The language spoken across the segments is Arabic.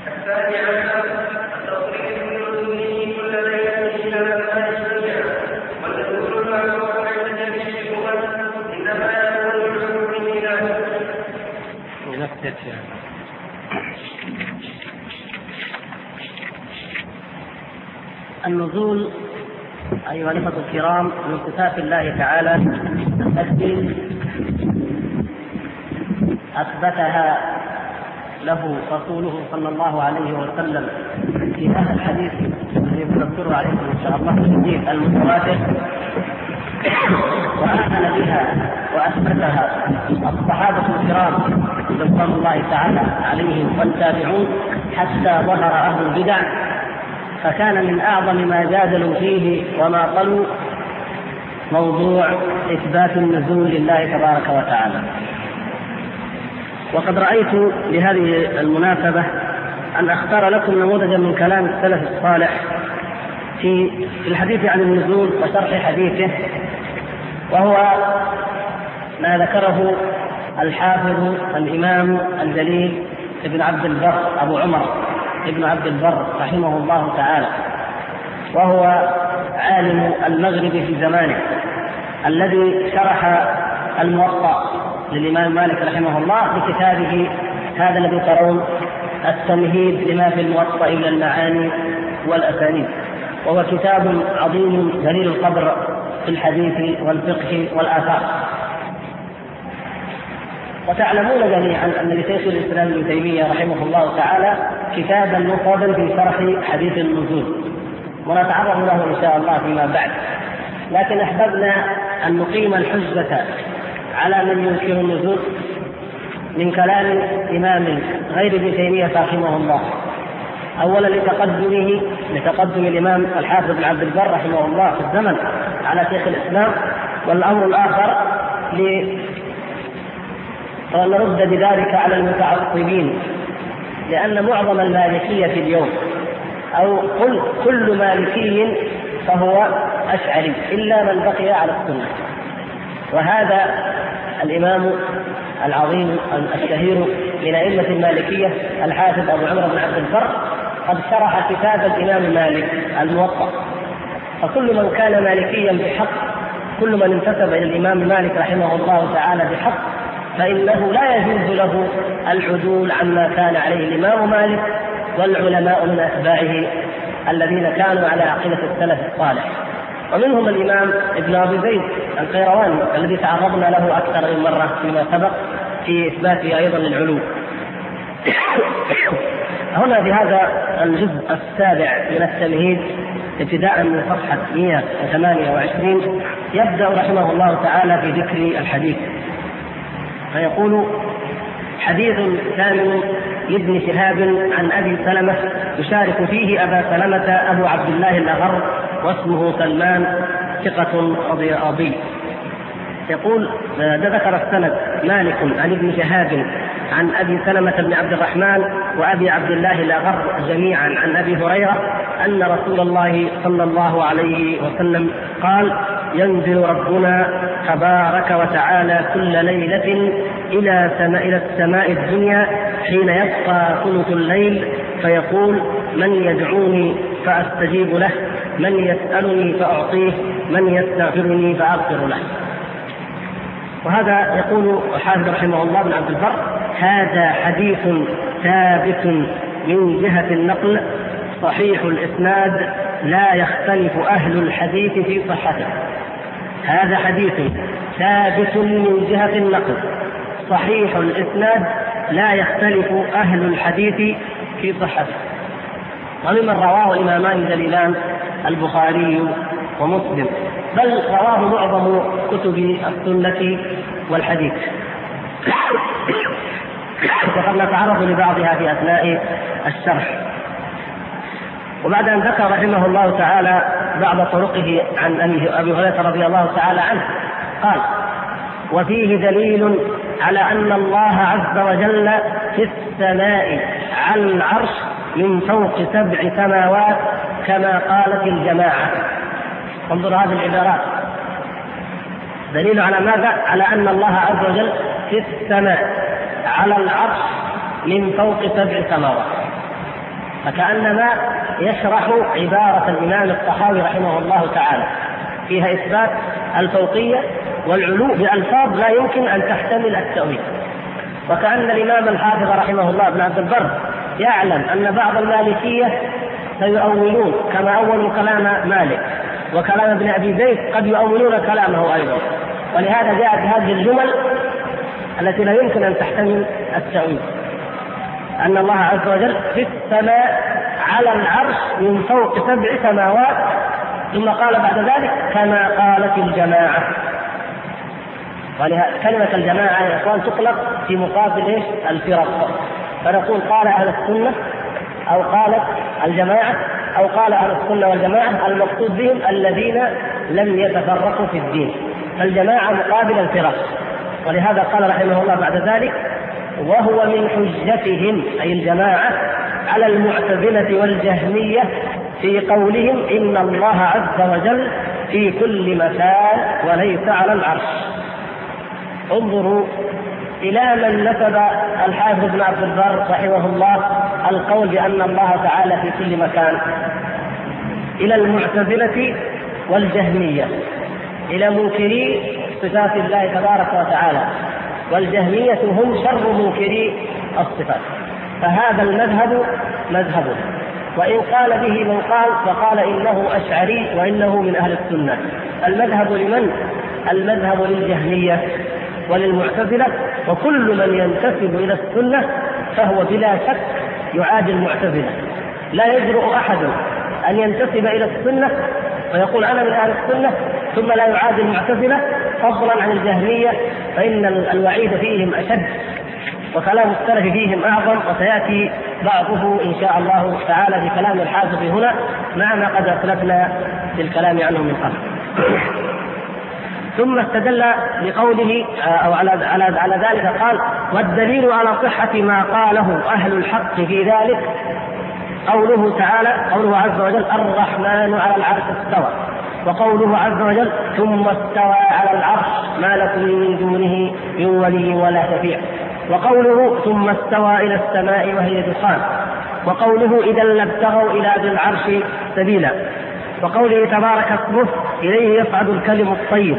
الثاني عشر التصريح بالنزول كل ليلة إلى السماء الدنيا، والنزول المعروف عند جميع الأمم إنما يكون المؤمنين النزول أيها الأخوة الكرام من صفات الله تعالى التي أثبتها له رسوله صلى الله عليه وسلم في هذا الحديث الذي نذكره عليكم إن شاء الله الحديث المتواتر، وآمن بها وأثبتها الصحابة الكرام رضوان الله تعالى عليهم والتابعون حتى ظهر أهل البدع، فكان من أعظم ما جادلوا فيه وما قالوا موضوع إثبات النزول لله تبارك وتعالى. وقد رأيت بهذه المناسبة أن أختار لكم نموذجا من كلام السلف الصالح في الحديث عن النزول وشرح حديثه، وهو ما ذكره الحافظ الإمام الجليل ابن عبد البر أبو عمر ابن عبد البر رحمه الله تعالى، وهو عالم المغرب في زمانه الذي شرح الموطأ للإمام مالك رحمه الله بكتابه هذا الذي ترون التمهيد لما في الموطأ إلى المعاني والأسانيد، وهو كتاب عظيم جليل القدر في الحديث والفقه والآثار. وتعلمون جميعا أن لشيخ الإسلام ابن تيمية رحمه الله تعالى كتابا مفردا في شرح حديث النزول، ونتعرض له إن شاء الله فيما بعد، لكن أحببنا أن نقيم الحجة على من ينكر النزول من كلام إمام غير ابن تيمية رحمه الله، أولا لتقدم الإمام الحافظ بن عبد البر رحمه الله في الزمن على شيخ الإسلام، والأمر الآخر ونرد بذلك على المتعصبين، لأن معظم المالكية اليوم أو كل مالكي فهو أشعري إلا من بقي على السنة. وهذا الإمام العظيم الشهير من أئمة المالكية الحافظ أبو عمر بن عبد البر قد شرح كتاب الإمام مالك الموطأ، فكل من كان مالكيا بحق، كل من انتسب إلى الإمام مالك رحمه الله تعالى بحق، فإنه لا يجوز له العدول عما كان عليه الإمام مالك والعلماء من أتباعه الذين كانوا على عقيدة السلف الصالح. ومنهم الإمام ابن أبي زيد القيرواني الذي تعرضنا له أكثر من مرة فيما سبق في إثباته أيضا للعلو. هنا في هذا الجزء السابع من التمهيد ابتداء من صفحة 128 يبدأ رحمه الله تعالى في ذكر الحديث، فيقول: حديث ثامن لابن شهاب عن أبي سلمة يشارك فيه أبا سلمة أبو عبد الله الأغر واسمه سلمان ثقة رضي. يقول ذكر السند مالك عن ابن شهاب عن أبي سلمة بن عبد الرحمن وأبي عبد الله الأغر جميعا عن أبي هريرة أن رسول الله صلى الله عليه وسلم قال: ينزل ربنا تبارك وتعالى كل ليلة إلى السماء الدنيا حين يبقى ثلث الليل فيقول: من يدعوني فأستجيب له، من يسألني فأعطيه، من يستغفرني فأغفر له. وهذا يقول الحافظ رحمه الله بن عبد البر: هذا حديث ثابت من جهة النقل صحيح الإسناد لا يختلف أهل الحديث في صحته. هذا حديث ثابت من جهة النقل صحيح الإسناد لا يختلف أهل الحديث في صحته. وممن رواه الإمامان الجليلان البخاري ومسلم، بل رواه معظم كتب السنة والحديث، وقد نتعرض لبعضها في أثناء الشرح. وبعد أن ذكر رحمه الله تعالى بعض طرقه عن أبي هريرة رضي الله تعالى عنه قال: وفيه دليل على أن الله عز وجل في السماء على العرش من فوق 7 سماوات كما قالت الجماعة. انظر هذه العبارات، دليل على ماذا؟ على أن الله عز وجل في السماء على العرش من فوق 7 سماوات. فكأنما يشرح عبارة الإمام الطحاوي رحمه الله تعالى فيها إثبات الفوقية والعلو بألفاظ لا يمكن أن تحتمل التأويل. وكأن الإمام الحافظ رحمه الله ابن عبد البر يعلم أن بعض المالكية سيؤولون كما أولوا كلام مالك وكلام ابن أبي زيد قد يؤولون كلامه أيضا، ولهذا جاءت هذه الجمل التي لا يمكن أن تحتمل التأويل، أن الله عز وجل في السماء على العرش من فوق 7 سماوات، ثم قال بعد ذلك كما قالت الجماعة. كلمة الجماعة يا إخوان تطلق في مقابل الفرق، فنقول قال أهل السنة أو قالت الجماعة أو قال أهل السنة والجماعة، المقصود بهم الذين لم يتفرقوا في الدين، فالجماعة مقابل الفرق. ولهذا قال رحمه الله بعد ذلك وهو من حجتهم أي الجماعة على المعتزلة والجهمية في قولهم إن الله عز وجل في كل مكان وليس على العرش. انظروا إلى من نسب الحافظ ابن عبد البر رحمه الله القول بأن الله تعالى في كل مكان، إلى المعتزلة والجهمية، إلى منكري صفات الله تبارك وتعالى، والجهمية هم شر منكري الصفات. فهذا المذهب مذهبه، وإن قال به من قال فقال إنه أشعري وإنه من أهل السنة. المذهب لمن؟ المذهب للجهمية وللمعتزلة، وكل من ينتسب إلى السنة فهو بلا شك يعادي المعتزلة. لا يجرؤ أحد أن ينتسب إلى السنة ويقول أنا من أهل السنة ثم لا يعادي المعتزلة، فضلا عن الجهمية فإن الوعيد فيهم أشد وكلام السلف فيهم أعظم، وسيأتي بعضه إن شاء الله تعالى في كلام الحافظ هنا مع ما قد أسلفنا في الكلام عنه من قبل. ثم استدل بقوله أو على ذلك قال والدليل على صحة ما قاله أهل الحق في ذلك قوله تعالى قوله عز وجل الرحمن على العرش استوى، وقوله عز وجل ثم استوى على العرش ما لكم من دونه من ولي ولا شفيع، وقوله ثم استوى إلى السماء وهي دخان، وقوله إذا لابتغوا إلى ذي العرش سبيلا، وقوله تبارك اسمه إليه يصعد الكلم الطيب،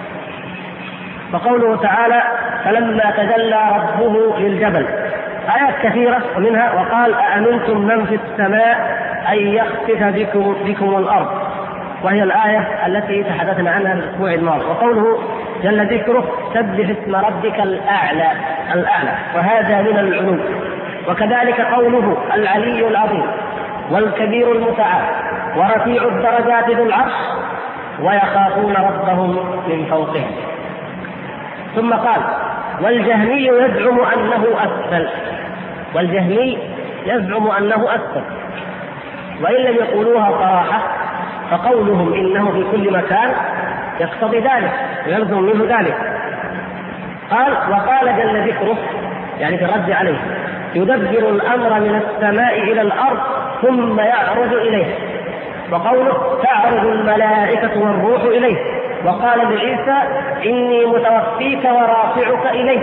وقوله تعالى فلما تجلى ربه للجبل. آيات كثيرة ومنها وقال أأمنتم من في السماء أن يخسف بكم الأرض، وهي الآية التي تحدثنا عنها في الأسبوع الماضي. وقوله جل ذكره سبح اسم ربك الأعلى، وهذا من العلو. وكذلك قوله العلي العظيم والكبير المتعال ورفيع الدرجات ذو العرش ويخافون ربهم من فوقهم. ثم قال والجهمي يزعم أنه أسفل، والجهمي يزعم أنه أسفل، وإن لم يقولوها صراحة فقولهم إنه في كل مكان يقتضي ذلك ويلزم منه ذلك. قال وقال جل ذكره يعني في الرد عليه يدبر الأمر من السماء إلى الأرض ثم يعرج إليه، وقوله تعرج الملائكة والروح إليه، وقال لعيسى إني متوفيك ورافعك إليه،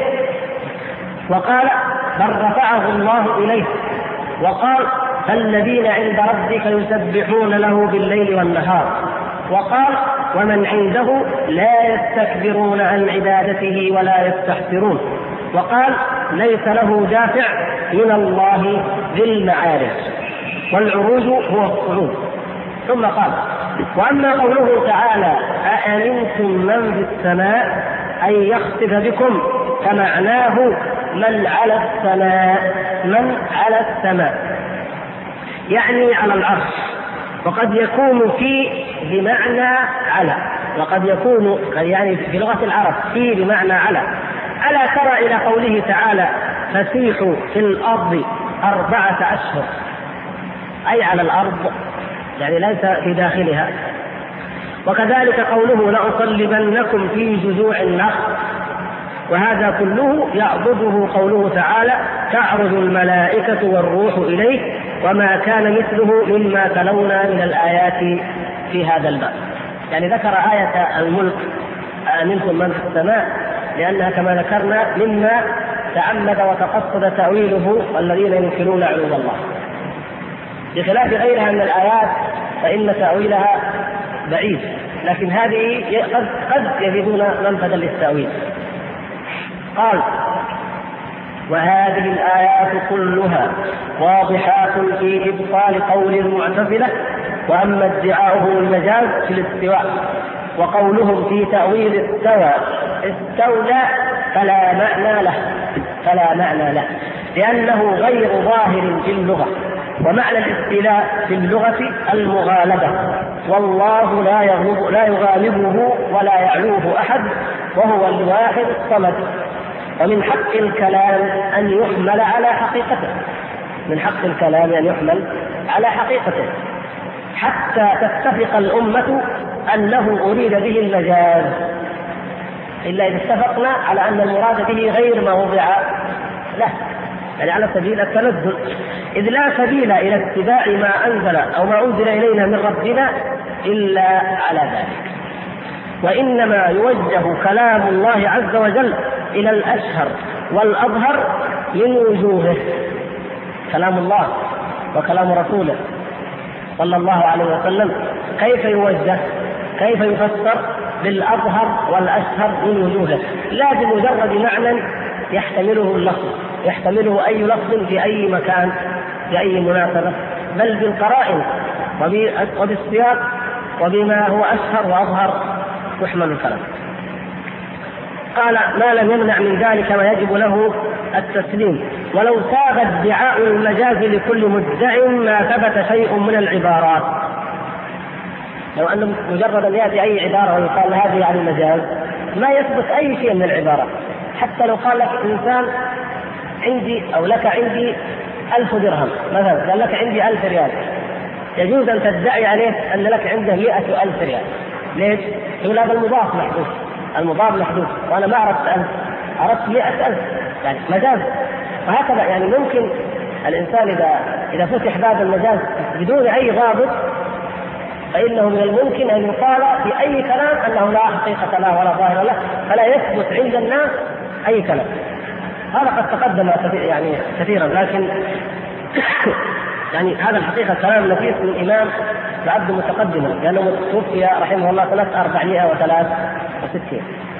وقال بل رفعه الله إليه، وقال فالذين عند ربك يسبحون له بالليل والنهار، وقال ومن عنده لا يستكبرون عن عبادته ولا يستحسرون، وقال ليس له دافع من الله ذي المعارج، والعروج هو الصعود. ثم قال وأما قوله تعالى أأمنتم من في السماء أن يخسف بكم فمعناه من على السماء، من على السماء يعني على العرش، وقد يكون في بمعنى على، وقد يكون يعني في لغة العرب في بمعنى على. ألا ترى إلى قوله تعالى فسيحوا في الأرض 4 أشهر، أي على الأرض يعني ليس في داخلها. وكذلك قوله لأصلبنكم في جذوع النخل، وهذا كله يعضده قوله تعالى تعرج الملائكة والروح إليه، وما كان مثله مما تلونا من الآيات في هذا الباب. يعني ذكر آية الملك أأمنتم من في السماء لأنها كما ذكرنا مما تعمد وتقصد تأويله الذين ينكرون علو الله. بخلاف غيرها من الآيات فإن تأويلها بعيد، لكن هذه قد يجدون منفذا للتأويل. قال: وهذه الآيات كلها واضحات في إبطال قول المعتزلة، وأما ادعاؤه المجاز في الاستواء وقولهم في تأويل استولى فلا معنى له لأنه غير ظاهر في اللغة، ومعنى الاستيلاء في اللغة المغالبة، والله لا يغالبه ولا يعلوه أحد، وهو الواحد الصمد. ومن حق الكلام أن يحمل على حقيقته، من حق الكلام أن يحمل على حقيقته حتى تتفق الأمة أنه أريد به المجاز، إلا إذا اتفقنا على أن المراد به غير ما وضع له، يعني على سبيل التنزل، إذ لا سبيل إلى اتباع ما أنزل أو ما أنزل إلينا من ربنا إلا على ذلك. وإنما يوجه كلام الله عز وجل إلى الأشهر والأظهر من وجوهه، كلام الله وكلام رسوله صلى الله عليه وسلم كيف يوجه، كيف يفسر بالأظهر والأشهر من وجوهه، لا بمجرد معنى يحتمله اللفظ، يحتمله أي لفظ في أي مكان في أي مناسبة، بل بالقرائن وبالسياق وبما هو أشهر وأظهر يحمل الكلام. قال: ما لم يمنع من ذلك ما يجب له التسليم، ولو ساغ ادعاء المجاز لكل مدع ما ثبت شيء من العبارات. لو أن مجرد أن يأتي أي عبارة ويقال هذه يعني المجاز ما يثبت أي شيء من العبارات، حتى لو قال لك إنسان عندي أو لك عندي 1000 درهم مثلا، قال لك عندي 1000 ريال، يجوز أن تدعي عليه أن لك عنده 100,000 ريال. ليش؟ يقول هذا المضاف محدود، المضاف محدود، وأنا ما عرفت 1000، عرفت 100,000، يعني مجاز. وهكذا يعني ممكن الإنسان إذا فتح باب المجاز بدون أي ضابط فإنه من الممكن أن يقال في أي كلام أنه لا حقيقة له ولا ظاهر له، فلا يثبت عند الناس أي كلام. هذا قد تقدم يعني كثيرا، لكن يعني هذا الحقيقة كلام نفيس من إمام يعد متقدما، لأنه توفي رحمه الله سنة 463.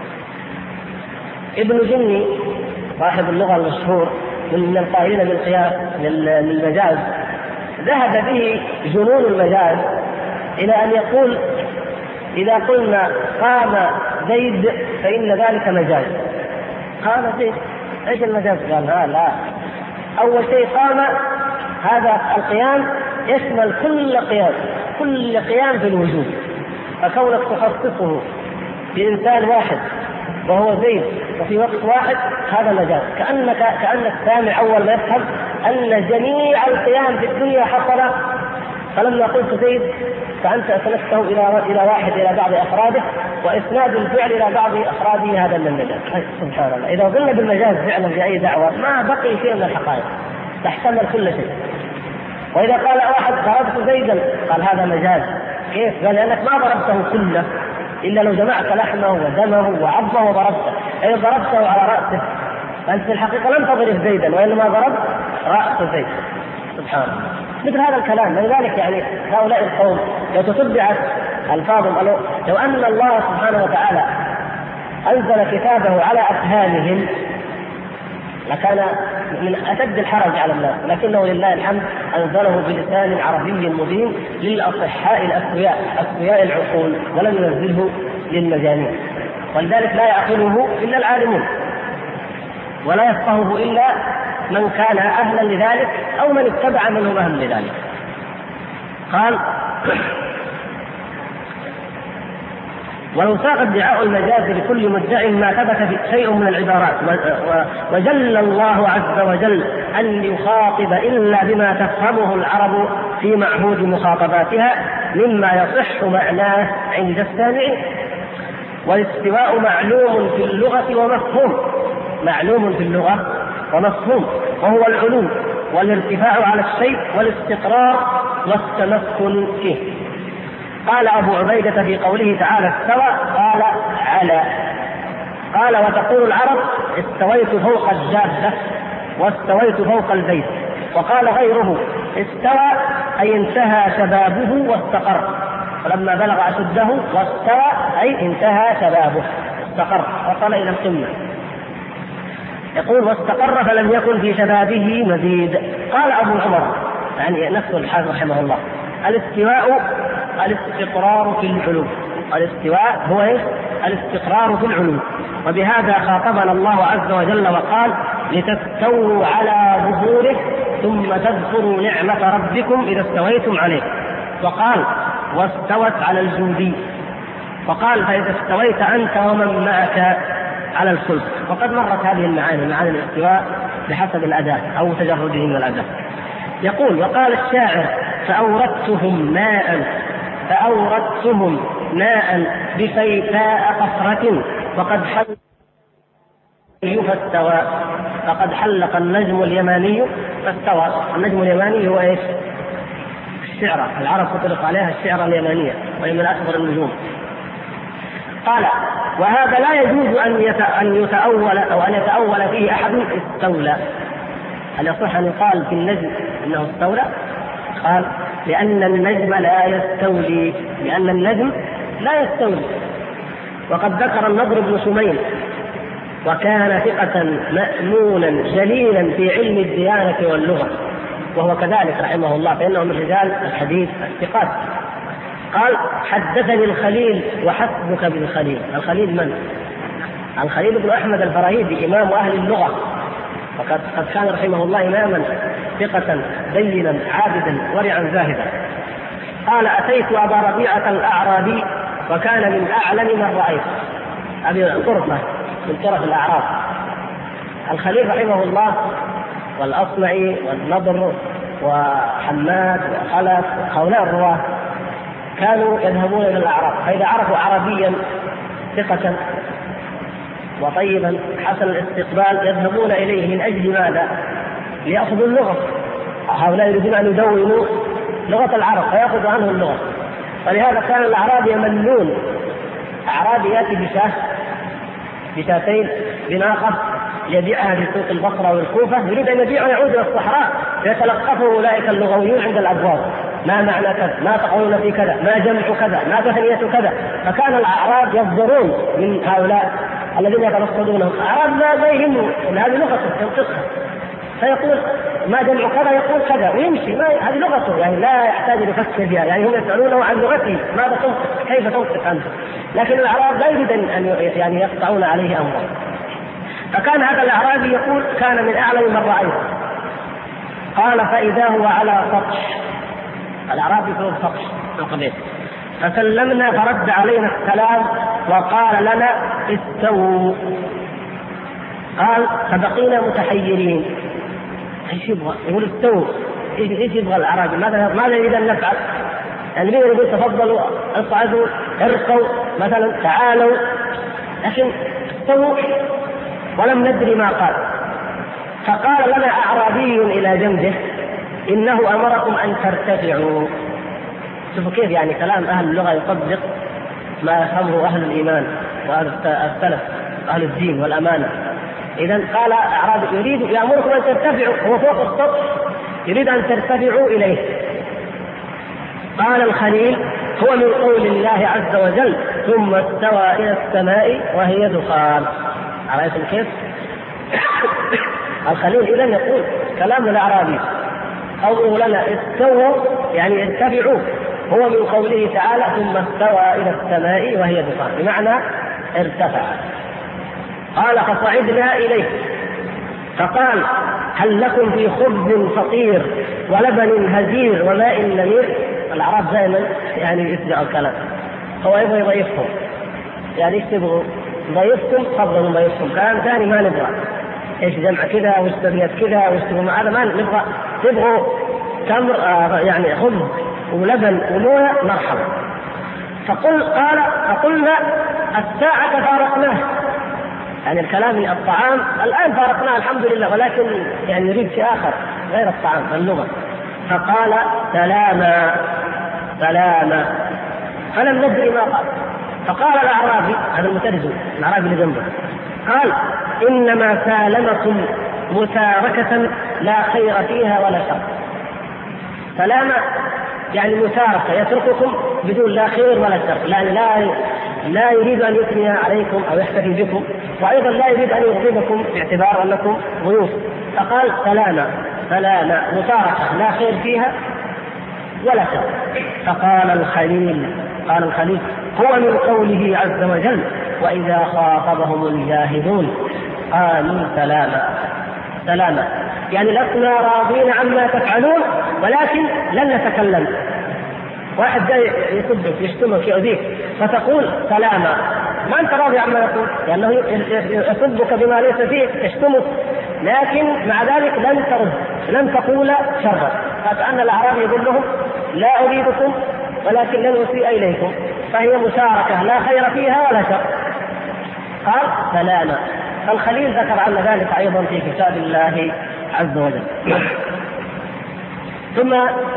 ابن جني صاحب اللغة المشهور من القائلين بالقياس للمجاز، ذهب به جنون المجاز إلى أن يقول: إذا قلنا قام زيد فإن ذلك مجاز. قام زيد، ايش المجاز؟ قال لا، اول شيء قام، هذا القيام يشمل كل قيام في الوجود، فكونك تخصصه بإنسان واحد وهو زيد وفي وقت واحد هذا مجاز. كأنك سامع أول ما يفهم أن جميع القيام في الدنيا حصل، فلما قلت زيد فأنت أسندته إلى واحد إلى بعض أفراده، وإسناد الفعل إلى بعض أفراده هذا من المجاز. سبحان الله، إذا قلنا بالمجاز فعلا في أي دعوة ما بقي شيء من الحقائق، تحتمل كل شيء. وإذا قال واحد ضربت زيدا قال هذا مجاز. كيف؟ قال لأنك ما ضربته كله، إلا لو جمعت لحمه ودمه وعظمه وضربته، أي ضربته على رأسه، فأنت في الحقيقة لم تضرب زيدا وإنما ضربت رأس زيد. سبحان الله، مثل هذا الكلام. لذلك يعني هؤلاء القوم لو تتبعت ألفاظهم، لو أن الله سبحانه وتعالى أنزل كتابه على أفهامهم لكان من أشد الحرج على الناس، لكنه لله الحمد أنزله بلسان عربي مبين للأصحاء الأسوياء أسوياء العقول، ولم ينزله للمجانين، ولذلك لا يعقله إلا العالمون، ولا يفقهه إلا من كان أهلا لذلك أو من اتبع منهم أهل لذلك. قال: ولو ساق ادعاء المجاز لكل مدع ما ثبت شيء من العبارات، وجل الله عز وجل أن يخاطب إلا بما تفهمه العرب في معهود مخاطباتها مما يصح معناه عند السامعين. والاستواء معلوم في اللغة ومفهوم، معلوم في اللغة ومفهوم، وهو العلو والارتفاع على الشيء والاستقرار والتمكن فيه. قال أبو عبيدة في قوله تعالى استوى قال على. قال: وتقول العرب استويت فوق الدابة واستويت فوق البيت. وقال غيره استوى أي انتهى شبابه واستقر، ولما بلغ أشده واستوى أي انتهى شبابه استقر وصل إلى القمة. يقول واستقر فلم يكن في شبابه مزيد. قال أبو عمر يعني نفسه الحافظ رحمه الله: الاستواء الاستقرار في العلو. الاستواء هو الاستقرار في العلو. وبهذا خاطبنا الله عز وجل وقال: لتستووا على ظهوره ثم تذكروا نعمة ربكم إذا استويتم عليه. وقال: واستوت على الجودي. وقال: فإذا استويت أنت ومن معك على الفلك. وقد مرت هذه المعاني، معاني الاستواء بحسب الأداة أو تجرده من الأداة. يقول: وقال الشاعر: فأوردتهم ماء بفيفاء قصرة وقد حل فاستوى. فقد حلق النجم اليماني فاستوى. النجم اليماني هو ايش؟ الشعرة. العرب تطلق عليها الشعرة اليمانية وهي من أكبر النجوم. قال: وهذا لا يجوز أن يتأول أو أن يتأول فيه أحد استولى. هل يصح أن يقال في النجم إنه استولى؟ قال: لأن النجم لا يستولي. وقد ذكر النضر بن شميل: وكان ثقة مأمونا جليلا في علم الديانة واللغة، وهو كذلك رحمه الله، فإنه من رجال الحديث الثقات. قال: حدثني الخليل وحسبك بالخليل. الخليل من؟ الخليل بن أحمد الفراهيدي إمام أهل اللغة، وقد كان رحمه الله إماما ثقة دينا عابدا ورعا زاهدا. قال: أتيت أبا ربيعة الأعرابي وكان من أعلم من رأيت. أبي طرفة من طرف الأعراب. الخليل رحمه الله والأصمعي والنضر وحماد وخلف هؤلاء الرواة كانوا يذهبون إلى الأعراب، فإذا عرفوا عربيا ثقة وطيبا حسن الاستقبال يذهبون إليه. من أجل ماذا؟ ليأخذوا اللغة. هؤلاء يريدون أن يدونوا لغة العرب فيأخذوا عنه اللغة. ولهذا كان الأعراب يملون. أعرابي يأتي بشاتين بناقة يبيعها في سوق البصرة والكوفة، يريد أن يبيع ويعود إلى الصحراء، يتلقفه أولئك اللغويون عند الأبواب: ما معنى كذا؟ ما تقولون في كذا؟ ما جمع كذا؟ ما تثنية كذا؟ فكان الأعراب يصدرون من هؤلاء الذين يترصدونهم. أعراب لا يهمه، هذه لغته ينطقها، فيقول ما جمع كذا؟ يقول كذا ويمشي. هذه لغته، يعني لا يحتاج لفكر فيها. يعني هم يسألونه عن لغته: ماذا تنطق؟ كيف تنطق أنت؟ لكن الأعراب لا يريد أن يعني يقطعون عليه أمره. فكان هذا الأعرابي يقول: كان من أعلم من رأيت. قال: فإذا هو على سطح. الأعرابي فوق سطح القبيل. فسلمنا فرد علينا السلام وقال لنا: استووا. قال: فبقينا متحيرين. ايش يبغى؟ يقول استووا. ايش يبغى الأعرابي؟ ماذا يريد أن نفعل؟ يعني يقول تفضلوا، اصعدوا، ارقوا مثلا، تعالوا، لكن استووا ولم ندري ما قال. فقال لنا أعرابي إلى جنبه: إنه أمركم أن ترتفعوا. شوفوا كيف يعني كلام أهل اللغة يطبق ما يفهمه أهل الإيمان وأهل السلف وأهل الدين والأمانة. إذن قال أعرابي يريد يأمركم أن ترتفعوا، هو فوق السطح يريد أن ترتفعوا إليه. قال الخليل: هو من قول الله عز وجل: ثم استوى إلى السماء وهي دخان. عرفتم كيف؟ الخليل إذن يقول كلام الأعرابي قوله لنا استووا يعني ارتفعوا هو من قوله تعالى: ثم استوى إلى السماء وهي دخان، بمعنى ارتفع. قال: فصعدنا إليه فقال: هل لكم في خبز فطير ولبن هزير وماء نمير؟ الأعراب دائما يعني يسمع الكلام، هو يبغى يضيفهم، يعني ايش تبغوا؟ ضيفكم تفضلوا ضيفكم، كلام ثاني ما نبغى. ايش جمع كذا واستبيت كذا واستبوا هذا ما نبغى. تبغوا تمر يعني خبز ولبن ومويه مرحبا. فقلنا الساعة فارقناه، يعني الكلام الطعام الآن فارقناه الحمد لله، ولكن يعني نريد شيء آخر غير الطعام اللغة. فقال: سلاما سلاما، فلم ندري ما قال. فقال الأعرابي، هذا المترجم الأعرابي اللي جنبه، قال: إنما سالمكم متاركة لا خير فيها ولا شر. سلامة يعني مشاركة، يترككم بدون لا خير ولا شر، يعني لا يريد أن يثني عليكم أو يحتفي بكم، وأيضا لا يريد أن يغضبكم باعتبار أنكم ضيوف، فقال سلامة مشاركة لا خير فيها ولا شر. فقال الخليل هو من قوله عز وجل وإذا خاطبهم الجاهلون قالوا سلاما، يعني لسنا راضين عما تفعلون ولكن لن نتكلم. واحد جاي يسبك يشتمك يؤذيك فتقول سلاما، ما انت راضي عما يقول لانه يسبك بما ليس فيه، يشتمك، لكن مع ذلك لن ترد، لن تقول شرا. فكأن الأعرابي يقول لهم لا أريدكم ولكن لن أسيء إليكم، فهي مشاركة لا خير فيها ولا شر. قال سلاما. فالخليل ذكر عن ذلك أيضا في كتاب الله عز وجل. ثم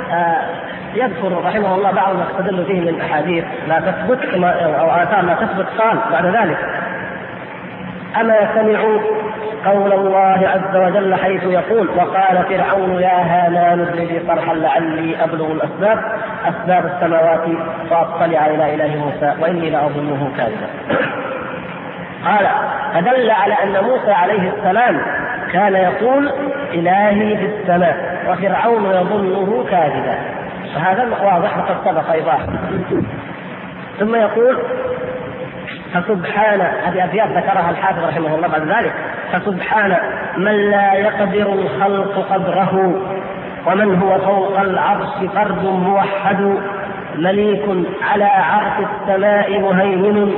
يذكر رحمه الله بعض ما استدل فيه من أحاديث لا تثبت أو آثار لا تثبت. قال بعد ذلك أما يستمعوا قول الله عز وجل حيث يقول وقال فرعون يا هامان ابن لي صرحا لعلي أبلغ أسباب السماوات فأطلع إلى إله موسى وإني لأظنه كاذبا. قال فدل على أن موسى عليه السلام كان يقول إلهي في السماء وفرعون يظنه كاذبا، فهذا واضح وقد سبق إيضاحه. ثم يقول فسبحان، هذه أبيات ذكرها الحافظ رحمه الله بعد ذلك، فسبحان من لا يقدر الخلق قدره ومن هو فوق العرش فرد موحد مليك على عرش السماء مهيمن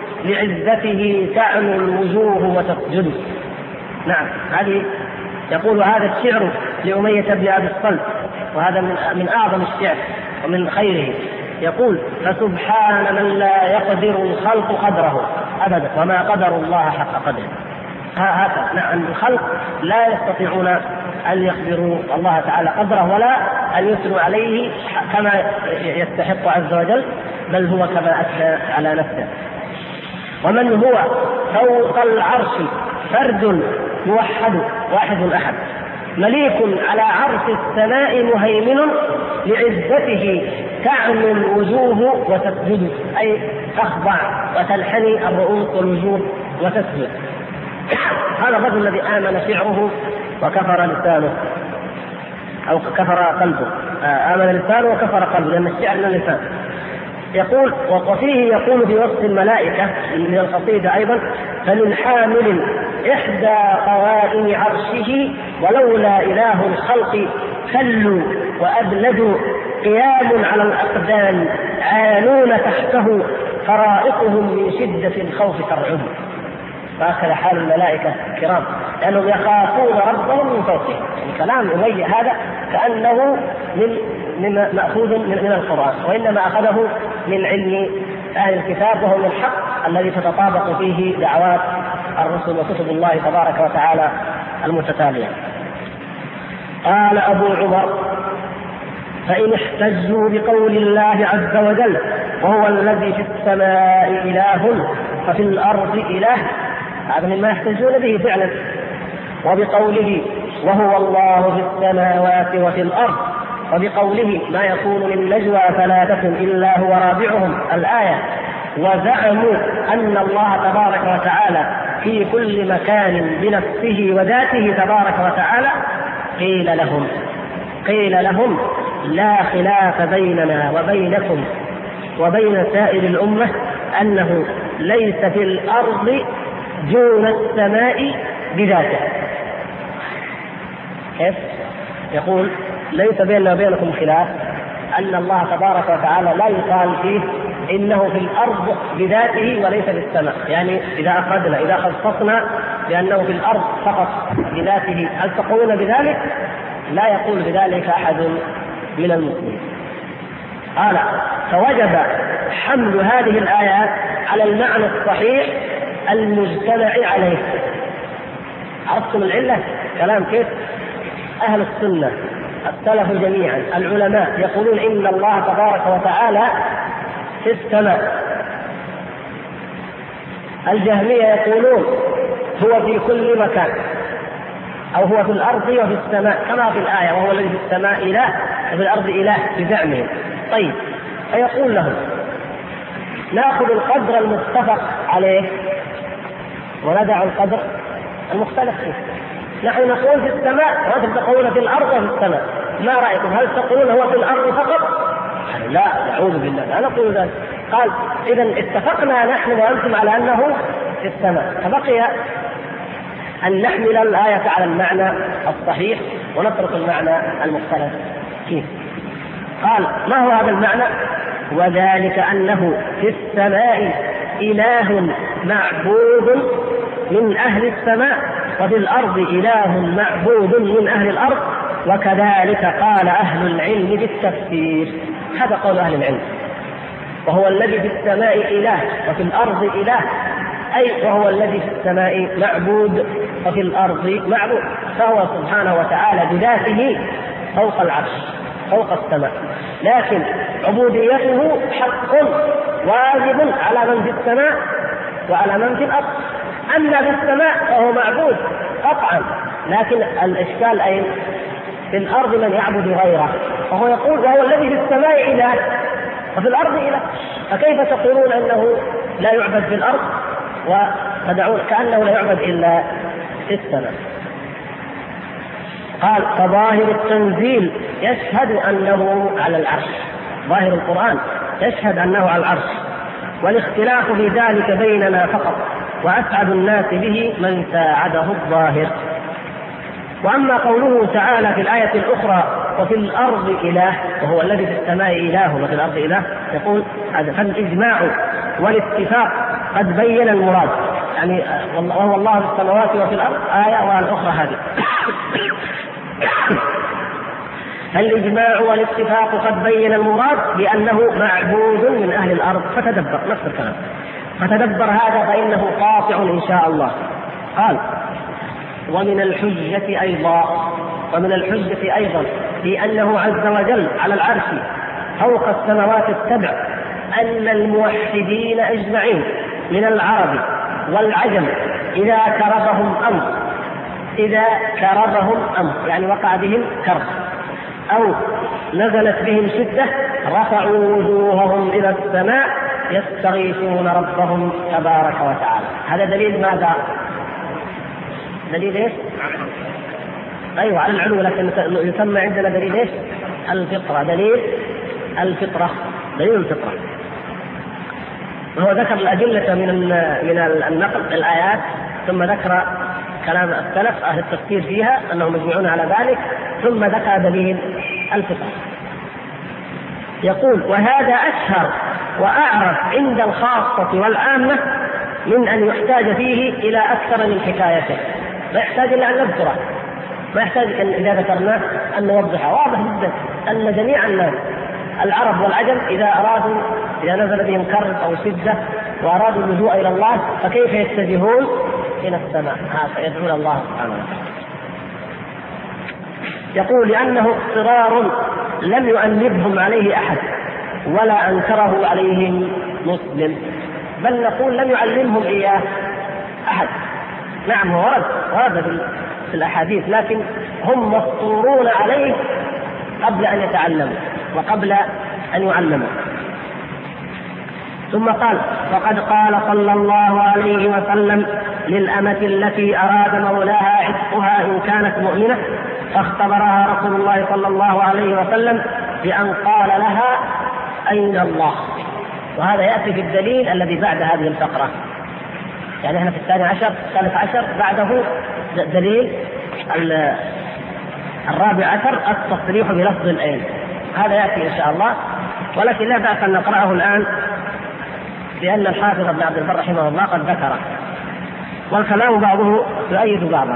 لعزته تعلو الوجوه وتسجد. نعم، هذه يقول هذا الشعر لأمية بن أبي الصلت، وهذا من أعظم الشعر ومن خيره. يقول فسبحان من لا يقدر الخلق قدره أبدا وما قدر الله حق قدره. هذا نعم، الخلق لا يستطيعون أن يقدروا الله تعالى قدره ولا أن يثنوا عليه كما يستحق عز وجل، بل هو كما أثنى على نفسه. ومن هو فوق العرش فرد موحد واحد أحد مليك على عرش السماء مهيمن لعزته تعلو الوجوه وتسجد، أي تخضع وتنحني الرؤوس والوجوه وتسجد. هذا الرجل الذي آمن شعره وكفر لسانه أو كفر قلبه، آمن لسانه وكفر قلبه، لأن الشعر من اللسان. يقول وفيه يقول في وصف الملائكة من القصيدة أيضا فمن حامل إحدى قوائم عرشه ولولا إله الخلق كلوا وأبلدوا قيام على الأقدام عانون تحته فرائقهم من شدة الخوف ترعب. فهكذا حال الملائكة الكرام لأنهم يخافون ربهم من فوقهم. الكلام أمية هذا كأنه من مأخوذ من القرآن، وإنما أخذه من علم أهل الكتاب، وهو من الحق الذي تتطابق فيه دعوات الرسل وكتب الله تبارك وتعالى المتتالية. قال أبو عمر فإن احتجوا بقول الله عز وجل وهو الذي في السماء إله ففي الأرض إله، هذا مما يحتجون به فعلا، وبقوله وهو الله في السماوات وفي الأرض، وبقوله ما يكون من نجوى ثلاثة إلا هو رابعهم الآية، وزعموا أن الله تبارك وتعالى في كل مكان بنفسه وذاته تبارك وتعالى. قيل لهم لا خلاف بيننا وبينكم وبين سائر الأمة أنه ليس في الأرض دون السماء بذاته. كيف؟ يقول ليس بيننا وبينكم خلاف أن الله تبارك وتعالى لا يقال فيه إنه في الأرض بذاته وليس في السماء، يعني إذا خصصنا بأنه في الأرض فقط بذاته هل تقولون بذلك؟ لا يقول بذلك أحد من المسلمين. قال فوجب حمل هذه الآيات على المعنى الصحيح المجتمع عليه. عرفتم العلة؟ كلام كيف؟ أهل السنة السلف جميعا العلماء يقولون إن الله تبارك وتعالى في السماء. الجهمية يقولون هو في كل مكان، أو هو في الأرض وفي السماء كما في الآية وهو الذي في السماء إله وفي الأرض إله بزعمهم. طيب، فيقول لهم نأخذ القدر المتفق عليه وندع القدر المختلف فيه. نحن نقول في السماء وأنتم تقولون في الأرض وفي السماء، ما رأيكم؟ هل تقولون هو في الأرض فقط؟ لا، نعوذ بالله، لا نقول ذلك. قال إذا اتفقنا نحن وأنتم على أنه في السماء، فبقي أن نحمل الآية على المعنى الصحيح ونترك المعنى المختلف فيه. قال ما هو هذا المعنى؟ وذلك أنه في السماء إله معبود من أهل السماء وفي الأرض إله معبود من أهل الأرض، وكذلك قال أهل العلم بالتفسير. هذا قول أهل العلم، وهو الذي في السماء إله وفي الأرض إله، أي وهو الذي في السماء معبود وفي الأرض معبود، فهو سبحانه وتعالى بذاته فوق العرش فوق السماء، لكن عبوديته حق واجب على من في السماء وعلى من في الأرض. أما في السماء فهو معبود قطعا، لكن الإشكال أين؟ في الأرض من يعبد غيره، وهو يقول وهو الذي في السماء إله وفي الأرض إله، فكيف تقولون أنه لا يعبد في الأرض وتدعون كأنه لا يعبد إلا في السماء؟ قال فظاهر التنزيل يشهد أنه على العرش، ظاهر القرآن يشهد أنه على العرش، والاختلاف في ذلك بيننا فقط، وأسعد الناس به من ساعده الظاهر. وأما قوله تعالى في الآية الأخرى وفي الأرض إله، وهو الذي في السماء إله وفي الأرض إله، يقول فالإجماع والاتفاق قد بين المراد، يعني وهو الله في السماوات وفي الأرض آية والأخرى هذه. الإجماع والاتفاق قد بين المراد بأنه معبود من أهل الأرض. فتدبر نفس الكلام، فتدبر هذا فإنه قاطع إن شاء الله. قال ومن الحجة أيضا في أنه عز وجل على العرش فوق السماوات السبع أن الموحدين أجمعين من العرب والعجم إذا كربهم أمر يعني وقع بهم كرب أو نزلت بهم شدة رفعوا وجوههم إلى السماء يستغيثون ربهم تبارك وتعالى. هذا دليل ماذا؟ دليل ايش؟ ايوه على العلو، لكن يسمى عندنا دليل ايش؟ الفطرة. دليل الفطرة. وهو ذكر الأدلة من النقل الآيات، ثم ذكر كلام السلف أهل التفسير فيها أنهم مجمعون على ذلك، ثم ذكر دليل الفطرة. يقول وهذا أشهر وأعرف عند الخاصة والعامة من أن يحتاج فيه إلى أكثر من حكايته. ما يحتاج إلا أن نذكره، ما يحتاج أن إذا ذكرناه أن نوضحه. واضح جدا أن جميع الناس العرب والعجم إذا نزل بهم كرب أو شدة وأرادوا اللجوء إلى الله فكيف يتجهون إلى السماء؟ يدعون الله سبحانه وتعالى. يقول لأنه اضطرار لم يؤنبهم عليه أحد ولا أنكره عليهم مسلم، بل نقول لم يعلمهم إياه أحد. نعم ورد في الأحاديث، لكن هم مفطورون عليه قبل أن يتعلموا وقبل أن يعلموا. ثم قال وقد قال صلى الله عليه وسلم للأمة التي أراد مولاها عتقها إن كانت مؤمنة فاختبرها رسول الله صلى الله عليه وسلم بأن قال لها أين الله. وهذا يأتي في الدليل الذي بعد هذه الفقرة، يعني احنا في الثالث عشر بعده دليل الرابع عشر التصريح بلفظ الأين. هذا يأتي إن شاء الله، ولكن لا بأس أن نقرأه الآن لأن الحافظ ابن عبد البر رحمه الله قد ذكره، والكلام بعضه يؤيد بعضا.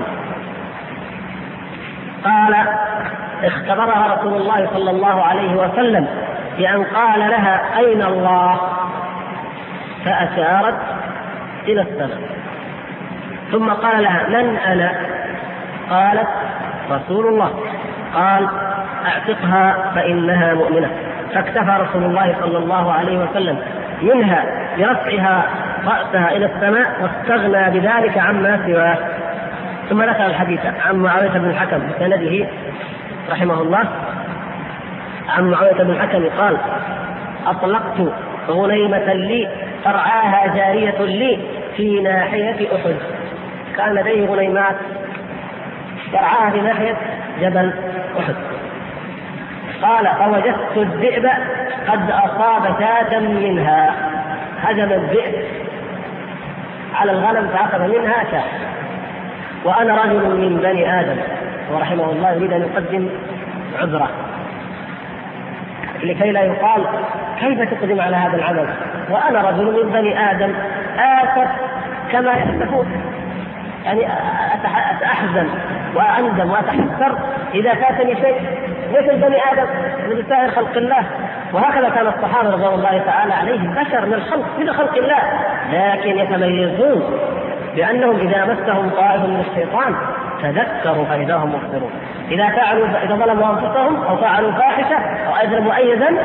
قال اختبرها رسول الله صلى الله عليه وسلم بأن قال لها أين الله، فأشارت إلى السماء، ثم قال لها من أنا؟ قالت رسول الله. قال اعتقها فإنها مؤمنة. فاكتفى رسول الله صلى الله عليه وسلم منها برفعها رأسها إلى السماء واستغنى بذلك عما سواه. ثم ذكر الحديث عن معاوية بن الحكم بسنده رحمه الله عن معاوية بن الحكم قال: أطلقت غنيمة لي ترعاها جارية لي في ناحية أحد. كان لديه غنيمات ترعاها في ناحية جبل أحد. قال: فوجدت الذئب قد أصاب شاة منها. هجم الذئب على الغنم فأخذ منها شاة، وأنا رجل من بني آدم. ورحمه الله يريد أن يقدم عذره لكي لا يقال: كيف تقدم على هذا العمل وأنا رجل من بني آدم آسف كما يأسفون. يعني أحزن وأندم وأتحسر إذا فاتني شيء مثل بني آدم من سائر خلق الله. وهكذا كان الصحابة رضوان الله تعالى عليهم، بشر من الخلق من خلق الله، لكن يتميزون بأنهم إذا مسهم طائف من الشيطان تذكروا فإذا هم مبصرون. إذا ظلموا أنفسهم أو فعلوا فاحشة أو أجرموا أي ذنب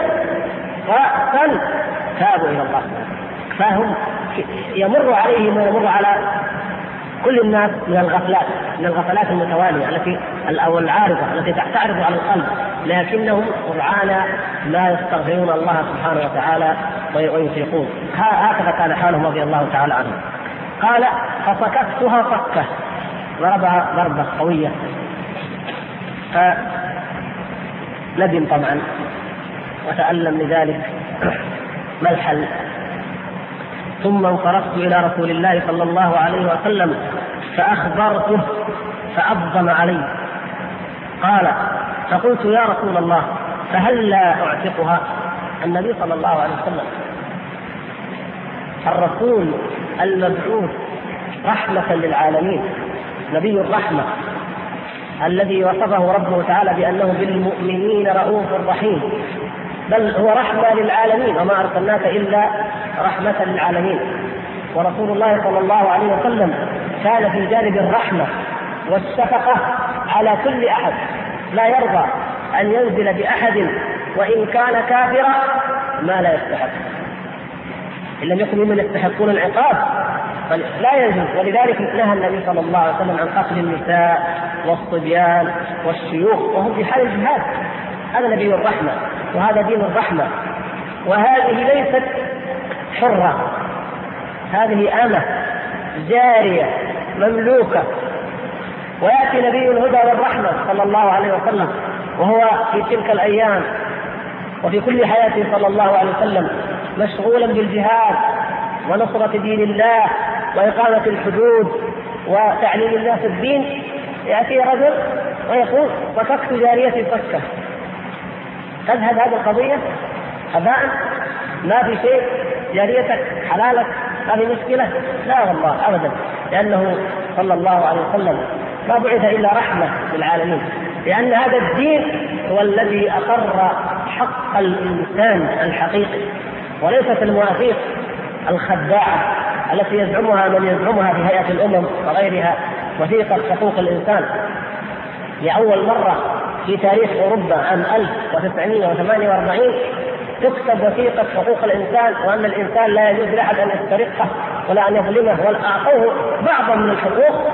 تابوا إلى الله. فهم يمر عليهم ويمر على كل الناس من الغفلات المتوالية التي أو العارضة التي تعرض على القلب، لكنهم سرعان لا يستغفرون الله سبحانه وتعالى ويطيقون. هكذا كان حالهم رضي الله تعالى عنهم. قال: فصككتها صكة، ضربها ضربة قوية، فندم طبعا وتألم لذلك. ما الحل؟ ثم انصرفت إلى رسول الله صلى الله عليه وسلم فأخبرته فأبضم علي. قال: فقلت: يا رسول الله، فهل لا أعتقها؟ النبي صلى الله عليه وسلم الرسول المبعوث رحمة للعالمين، نبي الرحمة الذي وصفه ربه تعالى بأنه بالمؤمنين رؤوف رحيم، بل هو رحمة للعالمين، وما أرسلناك إلا رحمة للعالمين. ورسول الله صلى الله عليه وسلم كان في جانب الرحمة والشفقة على كل أحد، لا يرضى أن ينزل بأحد وإن كان كافرا ما لا يستحق، إن لم يكن ممن يستحقون العقاب لا يجوز. ولذلك نهى النبي صلى الله عليه وسلم عن قتل النساء والصبيان والشيوخ وهم في حال الجهاد. هذا نبي الرحمة وهذا دين الرحمة. وهذه ليست حرة، هذه أمة جارية مملوكة. ويأتي نبي الهدى والرحمة صلى الله عليه وسلم وهو في تلك الأيام وفي كل حياته صلى الله عليه وسلم مشغولا بالجهاد ونصرة دين الله وإقامة الحدود وتعليم الناس الدين. يأتي رجل ويقول: صككت جاريتي صكة. تذهب هذه القضية هباء؟ ما في شيء، جاريتك حلالك، ما في مشكلة؟ لا والله أبدا، لأنه صلى الله عليه وسلم ما بعث إلا رحمة للعالمين، لأن هذا الدين هو الذي أقر حق الإنسان الحقيقي، وليست المواثيق الخداعة التي يزعمها من يزعمها في هيئة الأمم وغيرها وثيقة حقوق الإنسان. لأول مرة في تاريخ أوروبا عام 1948 تكتب وثيقة حقوق الإنسان، وأن الإنسان لا يجوز لأحد أن يسترقه ولا أن يظلمه، ولا أعطوه بعضا من الحقوق.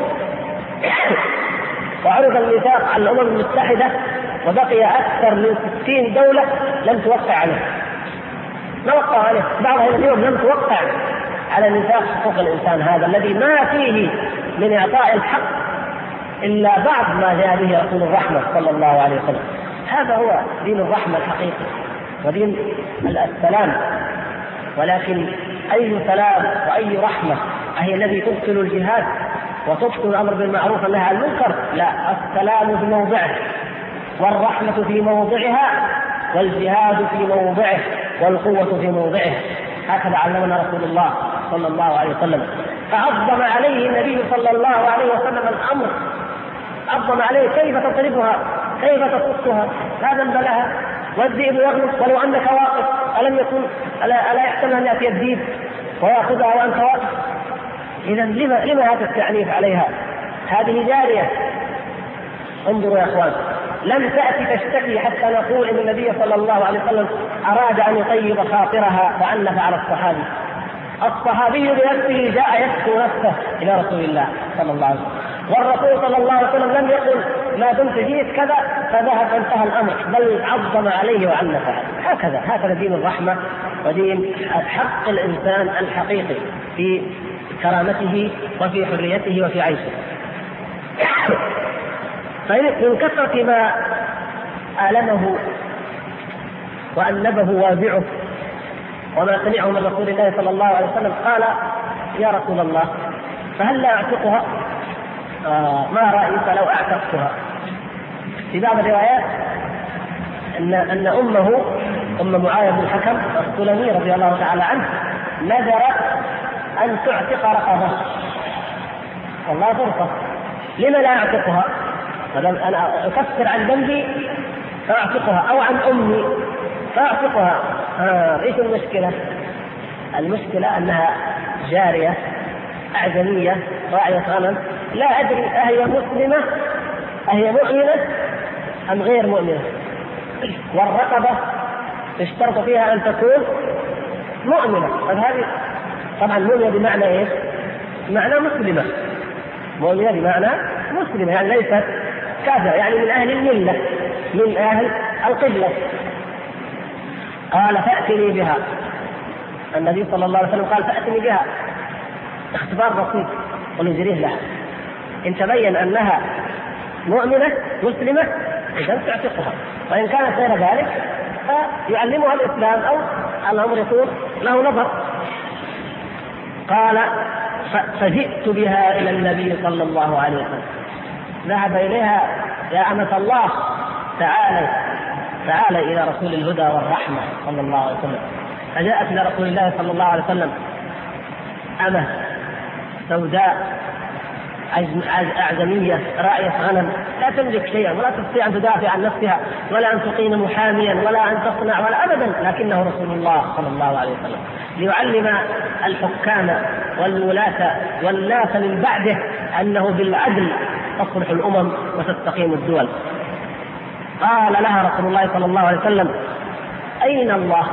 وعرض الميثاق على الأمم المتحدة وبقي أكثر من 60 دولة لم توقع عليه، ما وقع عليه، بعضها اليوم لم توقع على ميثاق حقوق الإنسان هذا الذي ما فيه من إعطاء الحق إلا بعض ما جاء به رسول الرحمة صلى الله عليه وسلم. هذا هو دين الرحمة الحقيقي ودين السلام. ولكن أي سلام وأي رحمة هي الذي تبطل الجهاد وتبطل الأمر بالمعروف والنهي عن المنكر؟ لا، السلام في موضعه والرحمة في موضعها والجهاد في موضعه والقوة في موضعه. هكذا علمنا رسول الله صلى الله عليه وسلم. فعظم عليه النبي صلى الله عليه وسلم الأمر، عظم عليه: كيف تضربها؟ كيف تصدها؟ لا ذنب لها، والذئب يغلط ولو أنك واقف. ألم يكن ألا يحتمل أن يأتي الذئب ويأخذها وأنت واقف؟ إذا لما هذا التعنيف عليها؟ هذه جارية. انظروا يا أخوان، لم تأتي تشتكي حتى نقول إن النبي صلى الله عليه وسلم أراد أن يطيب خاطرها فأنف على الصحابي. الصحابي بنفسه جاء يشكو نفسه إلى رسول الله صلى الله عليه وسلم، والرسول صلى الله عليه وسلم لم يقل ما دمت جئت كذا فذهب وانتهى الامر، بل عظم عليه وعنف عليه. هكذا دين الرحمه ودين حق الانسان الحقيقي في كرامته وفي حريته وفي عيشه. فمن كثرة ما آلمه وأنبه وابعه وما سمعه من رسول الله صلى الله عليه وسلم قال: يا رسول الله فهل لا أعتقها؟ ما رأيك لو أعتقتها؟ في بعض الروايات أن أمه أم معاوية بن الحكم السلمي رضي الله تعالى عنه نذر أن تعتق رقبة، والله فرصة، لما لا أعتقها؟ أنا أكفر عن ذنبي فأعتقها، أو عن أمي فأعتقها. إيش المشكلة؟ المشكلة أنها جارية أعجمية راعية غنم، لا أدري أهي مسلمة أهي مؤمنة أم غير مؤمنة، والرقبة اشترط فيها أن تكون مؤمنة. فهذه طبعا مؤمنة بمعنى إيه؟ بمعنى مسلمة، مؤمنة بمعنى مسلمة، يعني ليست كافرة، يعني من أهل الملة من أهل القبلة. قال: فأتني بها. النبي صلى الله عليه وسلم قال: فأتني بها، اختبار بسيط ونجريه لها، إن تبين أنها مؤمنة مسلمة إذا تعتقها، وإن كانت غير ذلك فيعلمها الإسلام أو الأمر يكون له نظر. قال: فجئت بها إلى النبي صلى الله عليه وسلم. ذهب إليها: يا أمة الله تعالى إلى رسول الهدى والرحمة صلى الله عليه وسلم. فجاءت إلى رسول الله صلى الله عليه وسلم أمة سوداء أعجمية راعية غنم، لا تملك شيئا ولا تستطيع أن تدافع عن نفسها ولا أن تقيم محاميا ولا أن تصنع ولا أبدا، لكنه رسول الله صلى الله عليه وسلم ليعلم الحكام والولاة والناس من بعده أنه بالعدل تصلح الأمم وتستقيم الدول. قال لها رسول الله صلى الله عليه وسلم: أين الله؟